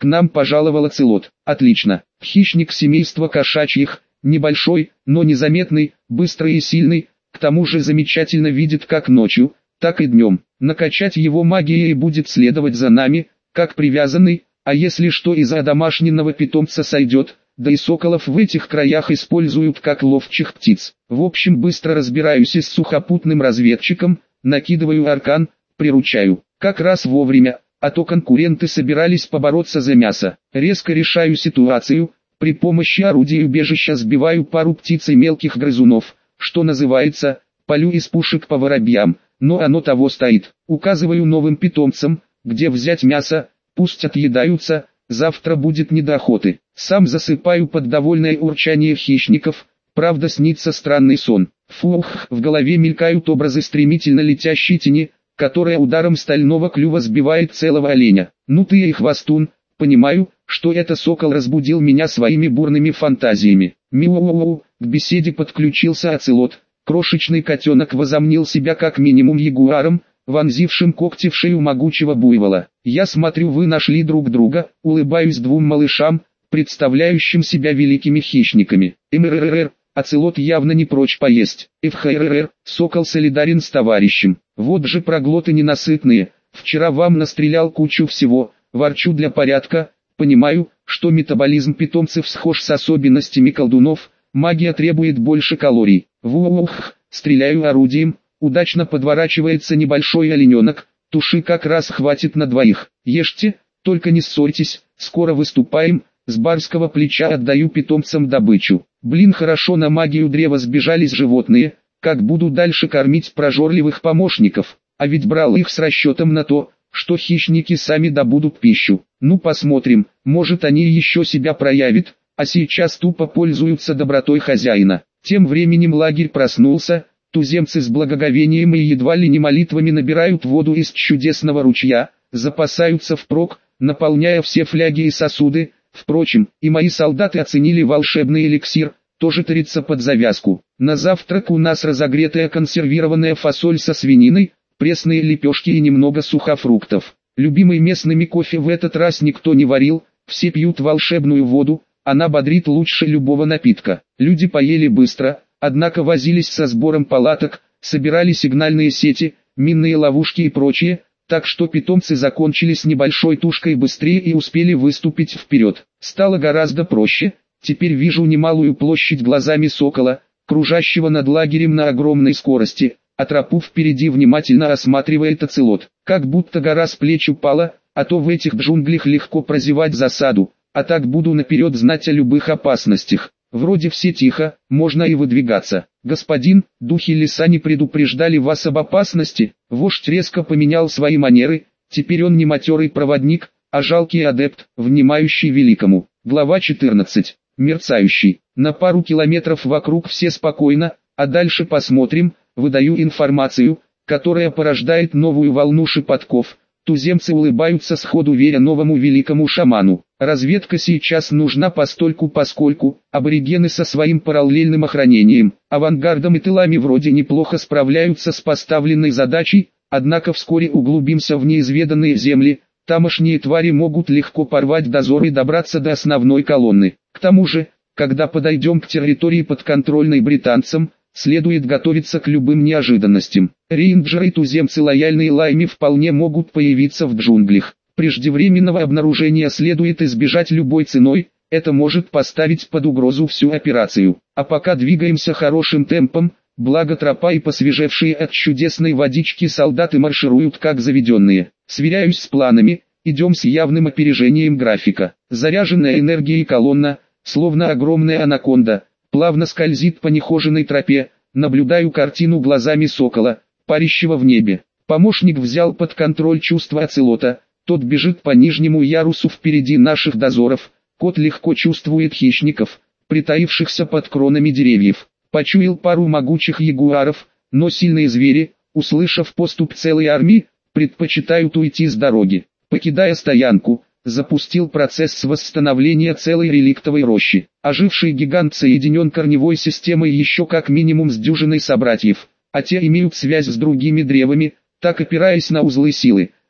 К нам пожаловал оцелот. Отлично. Хищник семейства кошачьих, небольшой, но незаметный, быстрый и сильный, к тому же замечательно видит как ночью, так и днем. Накачать его магией будет следовать за нами, как привязанный, а если что из одомашненного питомца сойдет, да и соколов в этих краях используют как ловчих птиц. В общем, быстро разбираюсь и с сухопутным разведчиком, накидываю аркан, приручаю. Как раз вовремя, а то конкуренты собирались побороться за мясо. Резко решаю ситуацию, при помощи орудия убежища сбиваю пару птиц и мелких грызунов, что называется, палю из пушек по воробьям, но оно того стоит. Указываю новым питомцам, где взять мясо, пусть отъедаются, завтра будет не до охоты. Сам засыпаю под довольное урчание хищников, правда снится странный сон. Фух, в голове мелькают образы стремительно летящей тени, которая ударом стального клюва сбивает целого оленя. Ну ты и хвостун, понимаю, что это сокол разбудил меня своими бурными фантазиями. Мяу-мяу, к беседе подключился оцелот. Крошечный котенок возомнил себя как минимум ягуаром, вонзившим когти в шею могучего буйвола. Я смотрю, вы нашли друг друга, улыбаюсь двум малышам, представляющим себя великими хищниками. МРРР, оцелот явно не прочь поесть. ФХРР, сокол солидарен с товарищем. Вот же проглоты ненасытные, вчера вам настрелял кучу всего, ворчу для порядка, понимаю, что метаболизм питомцев схож с особенностями колдунов, магия требует больше калорий. Вух, стреляю орудием, удачно подворачивается небольшой олененок, туши как раз хватит на двоих. Ешьте, только не ссорьтесь, скоро выступаем, с барского плеча отдаю питомцам добычу. Блин, хорошо на магию древа сбежались животные, как буду дальше кормить прожорливых помощников, а ведь брал их с расчетом на то, что хищники сами добудут пищу. Ну посмотрим, может они еще себя проявят, а сейчас тупо пользуются добротой хозяина. Тем временем лагерь проснулся, туземцы с благоговением и едва ли не молитвами набирают воду из чудесного ручья, запасаются впрок, наполняя все фляги и сосуды. Впрочем, и мои солдаты оценили волшебный эликсир, тоже тарится под завязку. На завтрак у нас разогретая консервированная фасоль со свининой, пресные лепешки и немного сухофруктов. Любимый местными кофе в этот раз никто не варил, все пьют волшебную воду, она бодрит лучше любого напитка. Люди поели быстро, однако возились со сбором палаток, собирали сигнальные сети, минные ловушки и прочее, так что питомцы закончили с небольшой тушкой быстрее и успели выступить вперед. Стало гораздо проще, теперь вижу немалую площадь глазами сокола, кружащего над лагерем на огромной скорости, а тропу впереди внимательно осматривает оцелот. Как будто гора с плеч упала, а то в этих джунглях легко прозевать засаду, а так буду наперед знать о любых опасностях. Вроде все тихо, можно и выдвигаться. Господин, духи леса не предупреждали вас об опасности? Вождь резко поменял свои манеры, теперь он не матерый проводник, а жалкий адепт, внимающий великому. Глава 14. Мерцающий. На пару километров вокруг все спокойно, а дальше посмотрим, выдаю информацию, которая порождает новую волну шепотков. Туземцы улыбаются сходу, веря новому великому шаману. Разведка сейчас нужна постольку-поскольку, аборигены со своим параллельным охранением, авангардом и тылами вроде неплохо справляются с поставленной задачей, однако вскоре углубимся в неизведанные земли, тамошние твари могут легко порвать дозор и добраться до основной колонны. К тому же, когда подойдем к территории подконтрольной британцам, следует готовиться к любым неожиданностям. Рейнджеры и туземцы, лояльные Лайме, вполне могут появиться в джунглях. Преждевременного обнаружения следует избежать любой ценой, это может поставить под угрозу всю операцию. А пока двигаемся хорошим темпом, благо тропа и посвежевшие от чудесной водички солдаты маршируют как заведенные. Сверяюсь с планами, идем с явным опережением графика. Заряженная энергией колонна, словно огромная анаконда, плавно скользит по нехоженной тропе, наблюдаю картину глазами сокола, парящего в небе. Помощник взял под контроль чувства оцелота, тот бежит по нижнему ярусу впереди наших дозоров, кот легко чувствует хищников, притаившихся под кронами деревьев. Почуял пару могучих ягуаров, но сильные звери, услышав поступь целой армии, предпочитают уйти с дороги. Покидая стоянку, запустил процесс восстановления целой реликтовой рощи. Оживший гигант соединен корневой системой еще как минимум с дюжиной собратьев, а те имеют связь с другими древами, так опираясь на узлы силы.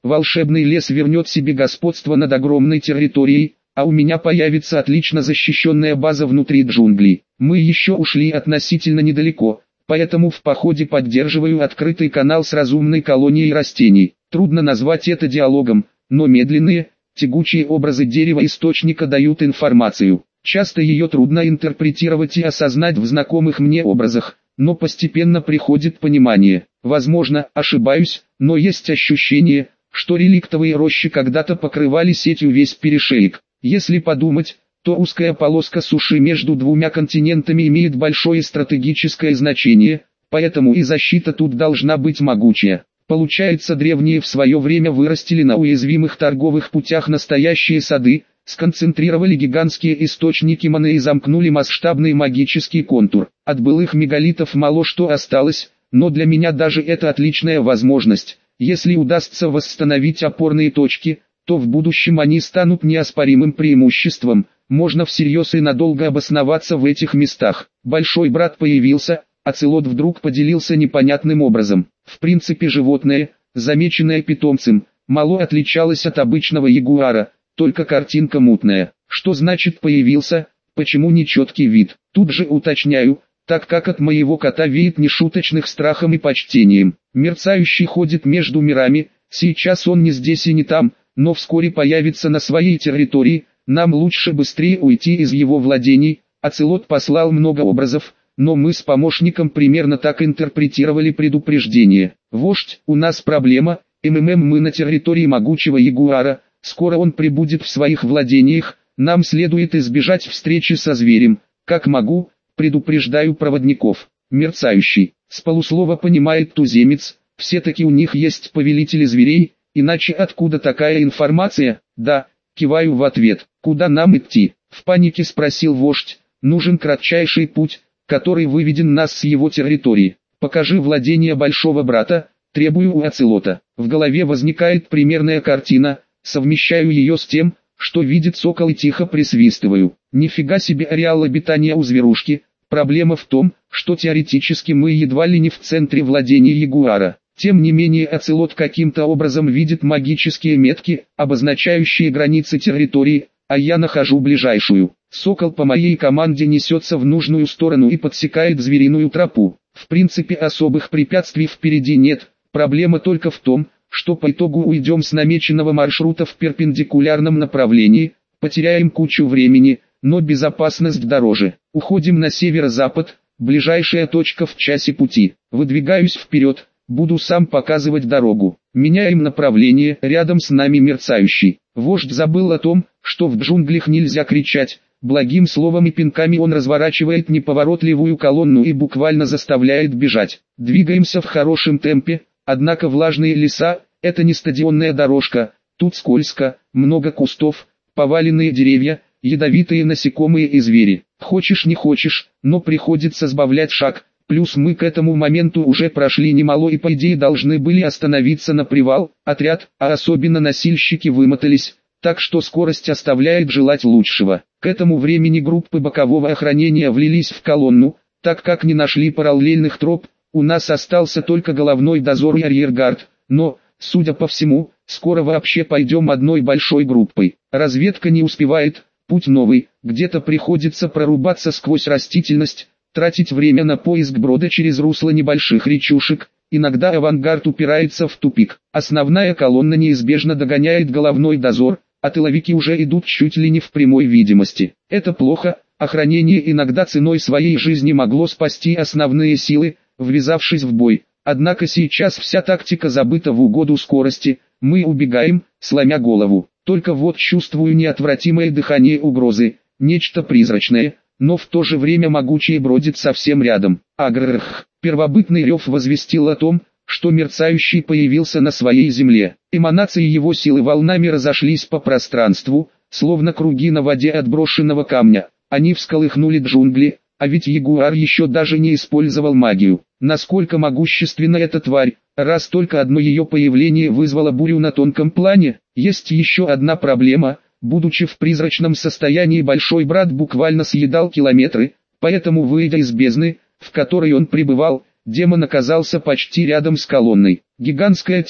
волшебный лес вернет себе господство над огромной территорией, а у меня появится отлично защищенная база внутри джунглей. Мы еще ушли относительно недалеко, поэтому в походе поддерживаю открытый канал с разумной колонией растений. Трудно назвать это диалогом, но медленные, тягучие образы дерева-источника дают информацию. Часто ее трудно интерпретировать и осознать в знакомых мне образах, но постепенно приходит понимание. Возможно, ошибаюсь, но есть ощущение, что реликтовые рощи когда-то покрывали сетью весь перешеек. Если подумать, то узкая полоска суши между двумя континентами имеет большое стратегическое значение, поэтому и защита тут должна быть могучая. Получается, древние в свое время вырастили на уязвимых торговых путях настоящие сады, сконцентрировали гигантские источники маны и замкнули масштабный магический контур. От былых мегалитов мало что осталось, но для меня даже это отличная возможность. Если удастся восстановить опорные точки, то в будущем они станут неоспоримым преимуществом. Можно всерьез и надолго обосноваться в этих местах. Большой брат появился, оцелот вдруг поделился непонятным образом. В принципе, животное, замеченное питомцем, мало отличалось от обычного ягуара, только картинка мутная. Что значит появился, почему нечеткий вид? Тут же уточняю, так как от моего кота веет нешуточных страхом и почтением. Мерцающий ходит между мирами, сейчас он не здесь и не там, но вскоре появится на своей территории. Нам лучше быстрее уйти из его владений. Оцелот послал много образов, но мы с помощником примерно так интерпретировали предупреждение. Вождь, у нас проблема, мы на территории могучего ягуара, скоро он прибудет в своих владениях, нам следует избежать встречи со зверем. Как могу, предупреждаю проводников. Мерцающий, с полуслова понимает туземец, все-таки у них есть повелители зверей, иначе откуда такая информация? Да. Киваю в ответ. Куда нам идти? В панике спросил вождь. Нужен кратчайший путь, который выведен нас с его территории. Покажи владение большого брата, требую у оцелота. В голове возникает примерная картина, совмещаю ее с тем, что видит сокол и тихо присвистываю. Нифига себе ареал обитания у зверушки. Проблема в том, что теоретически мы едва ли не в центре владения ягуара. Тем не менее оцелот каким-то образом видит магические метки, обозначающие границы территории, а я нахожу ближайшую. Сокол по моей команде несется в нужную сторону и подсекает звериную тропу. В принципе особых препятствий впереди нет, проблема только в том, что по итогу уйдем с намеченного маршрута в перпендикулярном направлении, потеряем кучу времени, но безопасность дороже. Уходим на северо-запад, ближайшая точка в часе пути. Выдвигаюсь вперед. Буду сам показывать дорогу. Меняем направление, рядом с нами мерцающий. Вождь забыл о том, что в джунглях нельзя кричать. Благим словом и пинками он разворачивает неповоротливую колонну и буквально заставляет бежать. Двигаемся в хорошем темпе, однако влажные леса – это не стадионная дорожка. Тут скользко, много кустов, поваленные деревья, ядовитые насекомые и звери. Хочешь не хочешь, но приходится сбавлять шаг. Плюс мы к этому моменту уже прошли немало и по идее должны были остановиться на привал. Отряд, а особенно носильщики вымотались, так что скорость оставляет желать лучшего. К этому времени группы бокового охранения влились в колонну, так как не нашли параллельных троп, у нас остался только головной дозор и арьергард, но, судя по всему, скоро вообще пойдем одной большой группой. Разведка не успевает, путь новый, где-то приходится прорубаться сквозь растительность, тратить время на поиск брода через русло небольших речушек, иногда авангард упирается в тупик. Основная колонна неизбежно догоняет головной дозор, а тыловики уже идут чуть ли не в прямой видимости. Это плохо, охранение иногда ценой своей жизни могло спасти основные силы, ввязавшись в бой. Однако сейчас вся тактика забыта в угоду скорости, мы убегаем, сломя голову. Только вот чувствую неотвратимое дыхание угрозы, нечто призрачное, но в то же время могучее бродит совсем рядом. Агрррх. Первобытный рев возвестил о том, что мерцающий появился на своей земле. Эманации его силы волнами разошлись по пространству, словно круги на воде от брошенного камня. Они всколыхнули джунгли, а ведь ягуар еще даже не использовал магию. Насколько могущественна эта тварь, раз только одно ее появление вызвало бурю на тонком плане. Есть еще одна проблема. Будучи в призрачном состоянии, большой брат буквально съедал километры, поэтому, выйдя из бездны, в которой он пребывал, демон оказался почти рядом с колонной. Гигантская тень,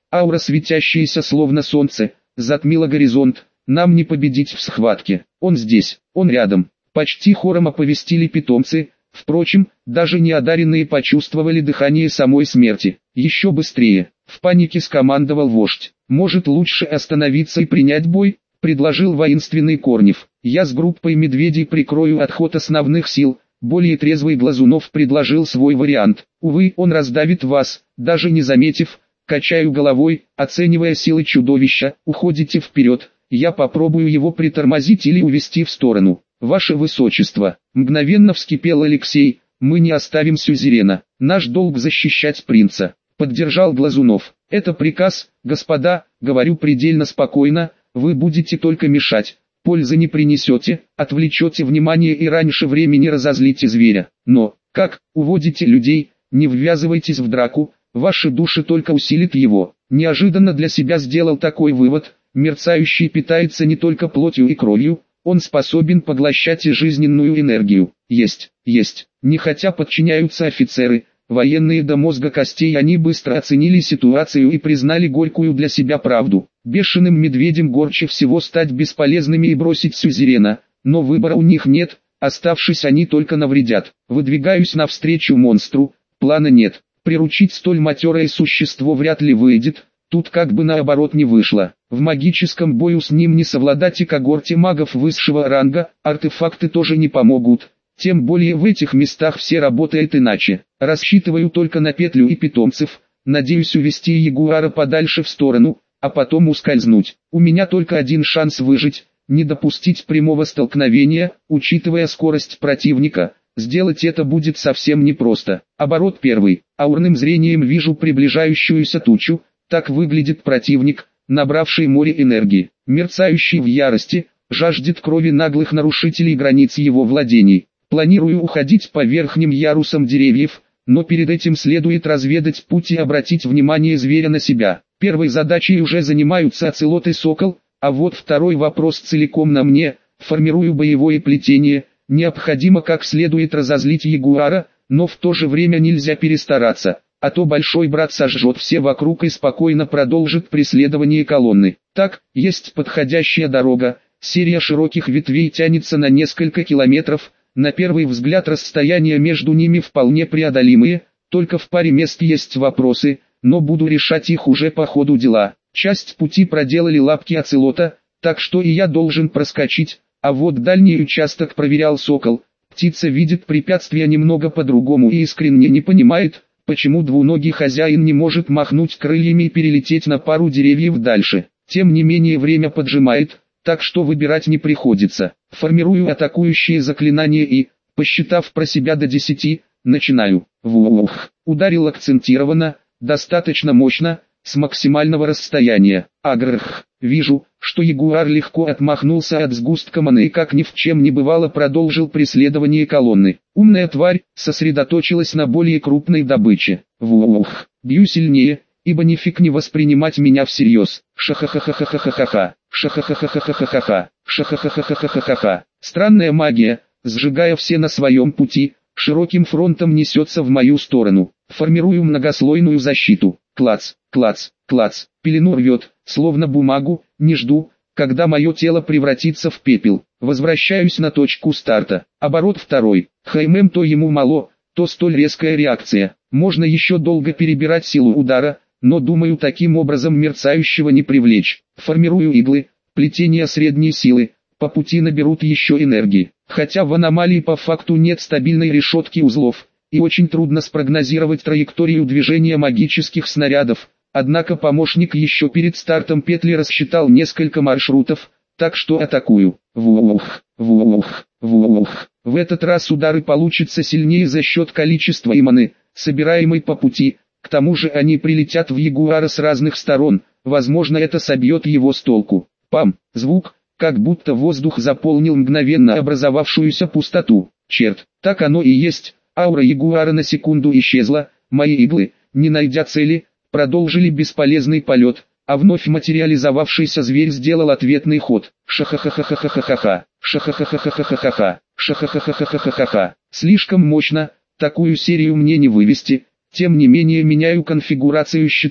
Аура, светящаяся словно солнце, затмила горизонт. Нам не победить в схватке. Он здесь, он рядом. Почти хором оповестили питомцы. Впрочем, даже неодаренные почувствовали дыхание самой смерти. Еще быстрее. В панике скомандовал вождь. «Может, лучше остановиться и принять бой?» — предложил воинственный Корнев. «Я с группой медведей прикрою отход основных сил». Более трезвый Глазунов предложил свой вариант. «Увы, он раздавит вас, даже не заметив». Качаю головой, оценивая силы чудовища. «Уходите вперед, я попробую его притормозить или увести в сторону». «Ваше Высочество», — мгновенно вскипел Алексей, — «мы не оставим сюзерена. Наш долг защищать принца», — поддержал Глазунов. «Это приказ, господа, говорю предельно спокойно, вы будете только мешать. Пользы не принесете, отвлечете внимание и раньше времени разозлите зверя. Но, как, уводите людей, не ввязывайтесь в драку, ваши души только усилит его». Неожиданно для себя сделал такой вывод: мерцающий питается не только плотью и кровью, он способен поглощать и жизненную энергию. Есть. Нехотя подчиняются офицеры, военные до мозга костей. Они быстро оценили ситуацию и признали горькую для себя правду. Бешеным медведям горче всего стать бесполезными и бросить сюзерена, но выбора у них нет, оставшись они только навредят. Выдвигаюсь навстречу монстру, плана нет. Приручить столь матерое существо вряд ли выйдет, тут как бы наоборот не вышло. В магическом бою с ним не совладать и когорте магов высшего ранга, артефакты тоже не помогут. Тем более в этих местах все работает иначе. Рассчитываю только на петлю и питомцев, надеюсь увести ягуара подальше в сторону, а потом ускользнуть. У меня только один шанс выжить, не допустить прямого столкновения, учитывая скорость противника. Сделать это будет совсем непросто. Оборот первый. Аурным зрением вижу приближающуюся тучу. Так выглядит противник, набравший море энергии, мерцающий в ярости, жаждет крови наглых нарушителей границ его владений. Планирую уходить по верхним ярусам деревьев, но перед этим следует разведать путь и обратить внимание зверя на себя. Первой задачей уже занимаются оцелот и сокол, а вот второй вопрос целиком на мне. Формирую боевое плетение. Необходимо как следует разозлить ягуара, но в то же время нельзя перестараться, а то большой брат сожжет все вокруг и спокойно продолжит преследование колонны. Так, есть подходящая дорога, серия широких ветвей тянется на несколько километров, на первый взгляд расстояния между ними вполне преодолимые, только в паре мест есть вопросы, но буду решать их уже по ходу дела. Часть пути проделали лапки оцелота, так что и я должен проскочить, а вот дальний участок проверял сокол. Птица видит препятствия немного по-другому и искренне не понимает, почему двуногий хозяин не может махнуть крыльями и перелететь на пару деревьев дальше. Тем не менее время поджимает, так что выбирать не приходится. Формирую атакующие заклинания и, посчитав про себя до 10, начинаю. Вух! Ударил акцентированно, достаточно мощно, с максимального расстояния. Агрх! Вижу, что ягуар легко отмахнулся от сгустка маны и как ни в чем не бывало продолжил преследование колонны. Умная тварь сосредоточилась на более крупной добыче. Вух! Бью сильнее, ибо нифиг не воспринимать меня всерьез. Шахахахахахахаха. Шахахахахахахаха. Шахахахахахахаха. Странная магия, сжигая все на своем пути, широким фронтом несется в мою сторону. Формирую многослойную защиту. Клац, клац, клац. Пелену рвет, словно бумагу, не жду, когда мое тело превратится в пепел. Возвращаюсь на точку старта. Оборот второй. Хаймем то ему мало, то столь резкая реакция. Можно еще долго перебирать силу удара, но думаю таким образом мерцающего не привлечь. Формирую иглы, плетения средней силы, по пути наберут еще энергии. Хотя в аномалии по факту нет стабильной решетки узлов, и очень трудно спрогнозировать траекторию движения магических снарядов, однако помощник еще перед стартом петли рассчитал несколько маршрутов, так что атакую. Вух, вух, вух. В этот раз удары получатся сильнее за счет количества иманы, собираемой по пути, к тому же они прилетят в ягуара с разных сторон, возможно это собьет его с толку. Пам, звук, как будто воздух заполнил мгновенно образовавшуюся пустоту. Черт, так оно и есть, аура ягуара на секунду исчезла, мои иглы, не найдя цели, продолжили бесполезный полет, а вновь материализовавшийся зверь сделал ответный ход. Шахахахахахахаха, шахахахахахаха, шахахахахахаха. Слишком мощно, такую серию мне не вывести, тем не менее меняю конфигурацию щита,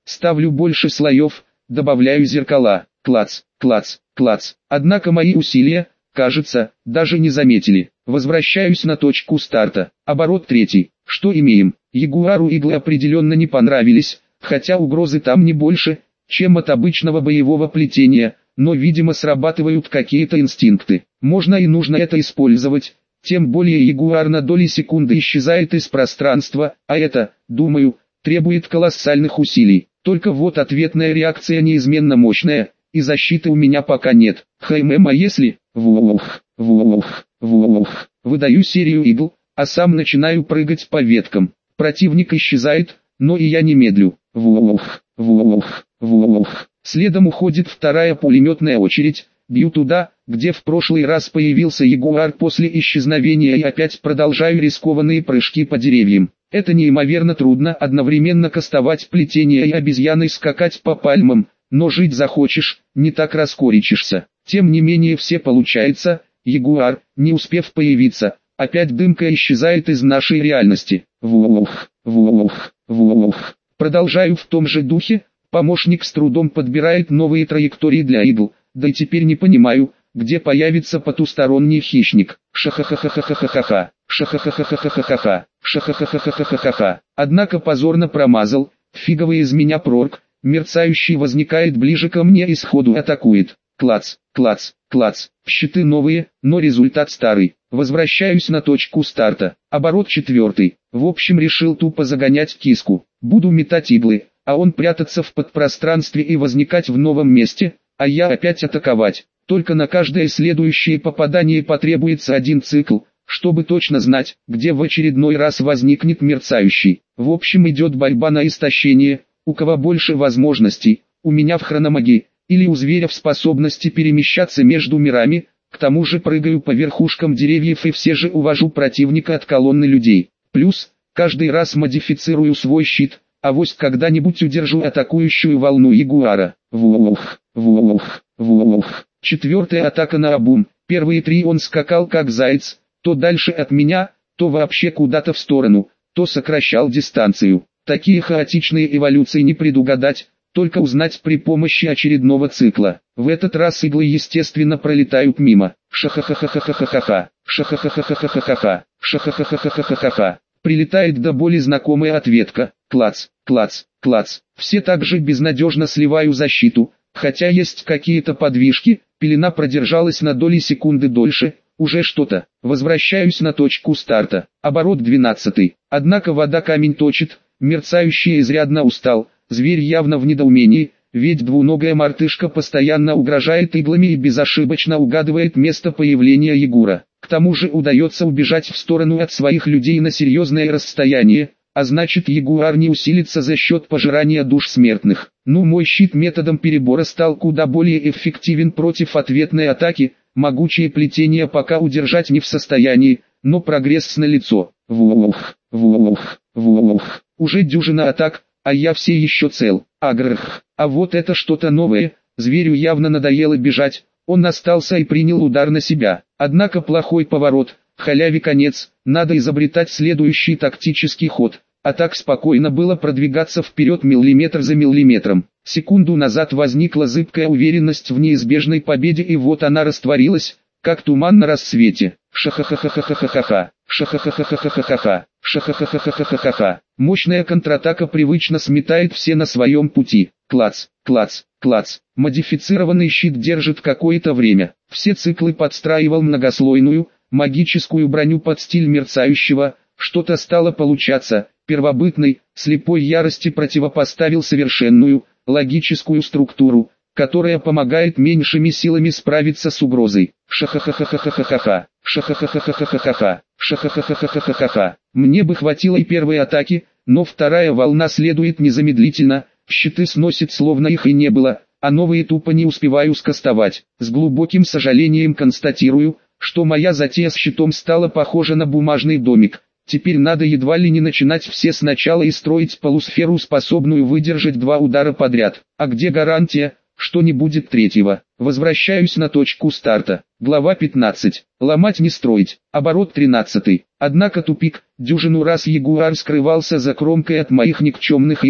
ставлю больше слоев, добавляю зеркала, клац, клац, клац. Однако мои усилия, кажется, даже не заметили. Возвращаюсь на точку старта. Оборот третий. Что имеем? Ягуару иглы определенно не понравились, хотя угрозы там не больше, чем от обычного боевого плетения, но видимо срабатывают какие-то инстинкты. Можно и нужно это использовать, тем более ягуар на доли секунды исчезает из пространства, а это, думаю, требует колоссальных усилий. Только вот ответная реакция неизменно мощная, и защиты у меня пока нет. А если... Вух, вух, вух. Выдаю серию игл, а сам начинаю прыгать по веткам. Противник исчезает, но и я не медлю. Вух, вух, вух. Следом уходит вторая пулеметная очередь. Бью туда, где в прошлый раз появился ягуар после исчезновения, и опять продолжаю рискованные прыжки по деревьям. Это неимоверно трудно одновременно кастовать плетение и обезьяной скакать по пальмам, но жить захочешь, не так раскорячишься. Тем не менее все получается, ягуар, не успев появиться, опять дымка исчезает из нашей реальности. Вух, вух, вух. Продолжаю в том же духе, помощник с трудом подбирает новые траектории для игл, да и теперь не понимаю, где появится потусторонний хищник. Шахахахахахахаха, шахахахахахахаха, шахахахахахахаха. Однако позорно промазал, фиговый из меня прорк, мерцающий возникает ближе ко мне и сходу атакует. Клац, клац, клац. Щиты новые, но результат старый. Возвращаюсь на точку старта. Оборот четвертый. В общем решил тупо загонять киску. Буду метать иглы, а он прятаться в подпространстве и возникать в новом месте, а я опять атаковать. Только на каждое следующее попадание потребуется один цикл, чтобы точно знать, где в очередной раз возникнет мерцающий. В общем идет борьба на истощение, у кого больше возможностей, у меня в хрономагии, или у зверя в способности перемещаться между мирами. К тому же прыгаю по верхушкам деревьев и все же увожу противника от колонны людей. Плюс, каждый раз модифицирую свой щит, авось когда-нибудь удержу атакующую волну ягуара. Вух, вух, вух. Четвертая атака наобум. Первые три он скакал как заяц, то дальше от меня, то вообще куда-то в сторону, то сокращал дистанцию. Такие хаотичные эволюции не предугадать, только узнать при помощи очередного цикла. В этот раз иглы естественно пролетают мимо. Шахахахахахахаха, шахахахахахаха, шахахахахахаха. Прилетает до боли знакомая ответка. Клац, клац, клац. Все так же безнадежно сливаю защиту, хотя есть какие-то подвижки, пелена продержалась на доли секунды дольше, уже что-то. Возвращаюсь на точку старта. Оборот 12. Однако вода камень точит, мерцающий изрядно устал. Зверь явно в недоумении, ведь двуногая мартышка постоянно угрожает иглами и безошибочно угадывает место появления ягуара. К тому же удается убежать в сторону от своих людей на серьезное расстояние, а значит ягуар не усилится за счет пожирания душ смертных. Ну, мой щит методом перебора стал куда более эффективен против ответной атаки, могучее плетение пока удержать не в состоянии, но прогресс налицо. Вух, вух, вух. Уже дюжина атак, а я все еще цел. Агрх. А вот это что-то новое, зверю явно надоело бежать, он остался и принял удар на себя. Однако плохой поворот, халяве конец, надо изобретать следующий тактический ход. А так спокойно было продвигаться вперед миллиметр за миллиметром. Секунду назад возникла зыбкая уверенность в неизбежной победе, и вот она растворилась, как туман на рассвете. Шахахахахахаха, шахахахахахаха, шахахахахахаха. Мощная контратака привычно сметает все на своем пути. Клац, клац, клац. Модифицированный щит держит какое-то время. Все циклы подстраивал многослойную, магическую броню под стиль мерцающего. Что-то стало получаться. Первобытной, слепой ярости противопоставил совершенную, логическую структуру, которая помогает меньшими силами справиться с угрозой. Шахахахахахаха, шахахахахахаха, шахахахахахаха. Мне бы хватило и первой атаки, но вторая волна следует незамедлительно, щиты сносит словно их и не было, а новые тупо не успеваю скастовать. С глубоким сожалением констатирую, что моя затея с щитом стала похожа на бумажный домик. Теперь надо едва ли не начинать все сначала и строить полусферу, способную выдержать два удара подряд. А где гарантия, что не будет третьего? Возвращаюсь на точку старта. Глава 15. Ломать не строить. Оборот 13. Однако тупик, дюжину раз ягуар скрывался за кромкой от моих никчемных игл,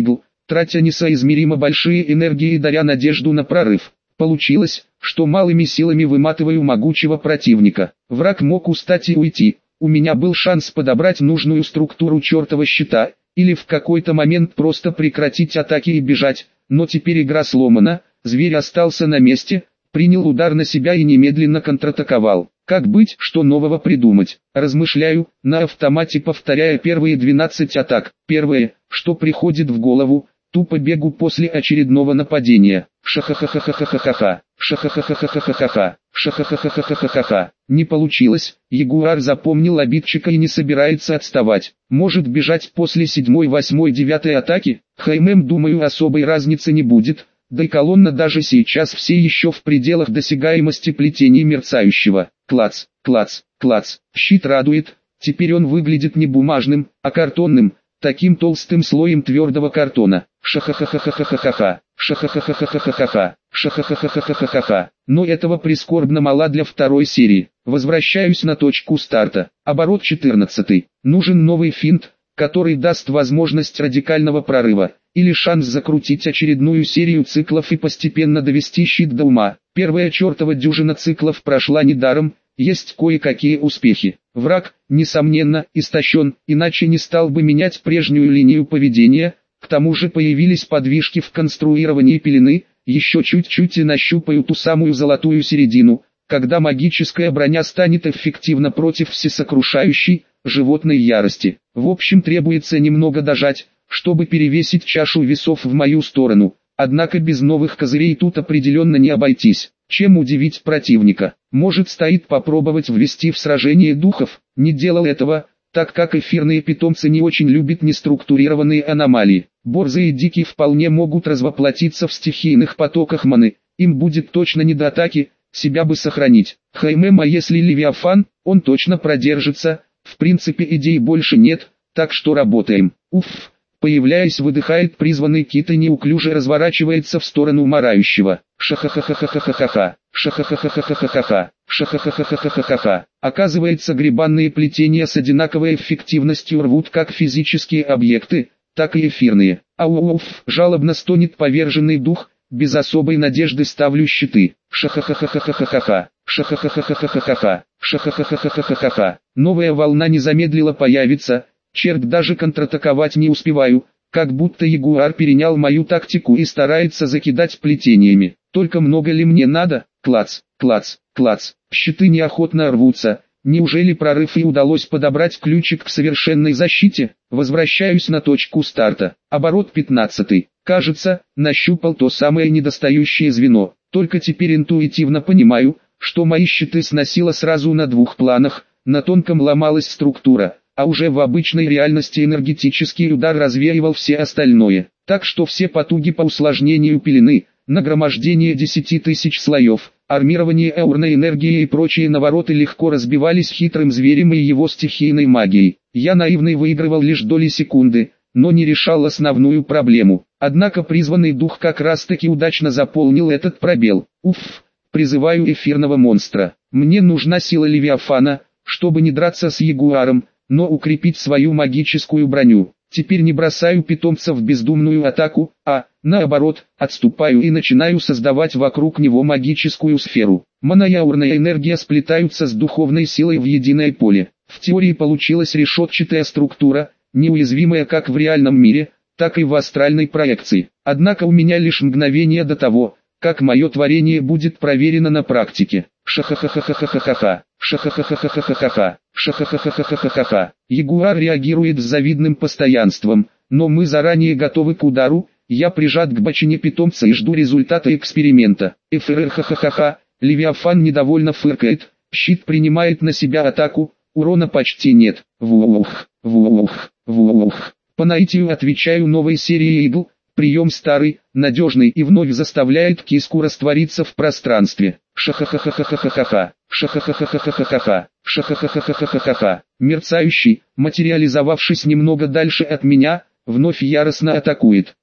тратя несоизмеримо большие энергии и даря надежду на прорыв. Получилось, что малыми силами выматываю могучего противника. Враг мог устать и уйти. У меня был шанс подобрать нужную структуру чертова щита, или в какой-то момент просто прекратить атаки и бежать, но теперь игра сломана, зверь остался на месте, принял удар на себя и немедленно контратаковал. Как быть, что нового придумать? Размышляю, на автомате повторяя первые 12 атак. Первое, что приходит в голову, тупо бегу после очередного нападения. Шахахахахахахаха, шахахахахахахаха, шахахахахахахаха. Не получилось, Ягуар запомнил обидчика и не собирается отставать. Может бежать после 7, 8, 9 атаки? Думаю, особой разницы не будет. Да и колонна даже сейчас все еще в пределах досягаемости плетений мерцающего. Клац, клац, клац. Щит радует, теперь он выглядит не бумажным, а картонным, таким толстым слоем твердого картона. Шахахахахахахаха, шахахахахахаха, шахахахахахаха. Но этого прискорбно мало для второй серии. Возвращаюсь на точку старта. Оборот 14. Нужен новый финт, который даст возможность радикального прорыва, или шанс закрутить очередную серию циклов и постепенно довести щит до ума. Первая чертова дюжина циклов прошла недаром, есть кое-какие успехи. Враг, несомненно, истощен, иначе не стал бы менять прежнюю линию поведения, к тому же появились подвижки в конструировании пелены, еще чуть-чуть и нащупаю ту самую золотую середину, когда магическая броня станет эффективна против всесокрушающей, животной ярости. В общем, требуется немного дожать, чтобы перевесить чашу весов в мою сторону, однако без новых козырей тут определенно не обойтись. Чем удивить противника? Может, стоит попробовать ввести в сражение духов? Не делал этого, так как эфирные питомцы не очень любят неструктурированные аномалии. Борзые и дикие вполне могут развоплотиться в стихийных потоках маны, им будет точно не до атаки, себя бы сохранить. А если Левиафан, он точно продержится, в принципе идей больше нет, так что работаем. Уф. Появляясь, выдыхает призванный кит и неуклюже разворачивается в сторону умирающего. Шахахахахахахаха, шахахахахахаха, шахахахахахаха. Оказывается, грибанные плетения с одинаковой эффективностью рвут как физические объекты, так и эфирные. Ауф, жалобно стонет поверженный дух, без особой надежды ставлю щиты. Шахахахахахаха, шахахахахахаха, шахахахахахаха. Новая волна не замедлила появиться. Черт, даже контратаковать не успеваю, как будто Ягуар перенял мою тактику и старается закидать плетениями. Только много ли мне надо? Клац, клац, клац. Щиты неохотно рвутся. Неужели прорыв и удалось подобрать ключик к совершенной защите? Возвращаюсь на точку старта. Оборот 15. Кажется, нащупал то самое недостающее звено. Только теперь интуитивно понимаю, что мои щиты сносило сразу на двух планах. На тонком ломалась структура, а уже в обычной реальности энергетический удар развеивал все остальное. Так что все потуги по усложнению пелены, нагромождение 10 тысяч слоев, армирование аурной энергией и прочие навороты легко разбивались хитрым зверем и его стихийной магией. Я наивный выигрывал лишь доли секунды, но не решал основную проблему. Однако призванный дух как раз таки удачно заполнил этот пробел. Уф, призываю эфирного монстра. Мне нужна сила Левиафана, чтобы не драться с Ягуаром, но укрепить свою магическую броню. Теперь не бросаю питомца в бездумную атаку, а, наоборот, отступаю и начинаю создавать вокруг него магическую сферу. Мана и аурная энергия сплетаются с духовной силой в единое поле. В теории получилась решетчатая структура, неуязвимая как в реальном мире, так и в астральной проекции. Однако у меня лишь мгновение до того, как мое творение будет проверено на практике. Шахахахахахаха, шахахахахахаха, шахахахахахаха. Ягуар реагирует с завидным постоянством, но мы заранее готовы к удару. Я прижат к бочине питомца и жду результата эксперимента. Хахахаха. Левиафан недовольно фыркает, щит принимает на себя атаку, урона почти нет. Вух, вух, вух. По наитию отвечаю новой серии игл. Прием старый, надежный и вновь заставляет киску раствориться в пространстве. Шахахахахахаха, шахахахахахаха, шахахахахахаха. Мерцающий, материализовавшись немного дальше от меня, вновь яростно атакует.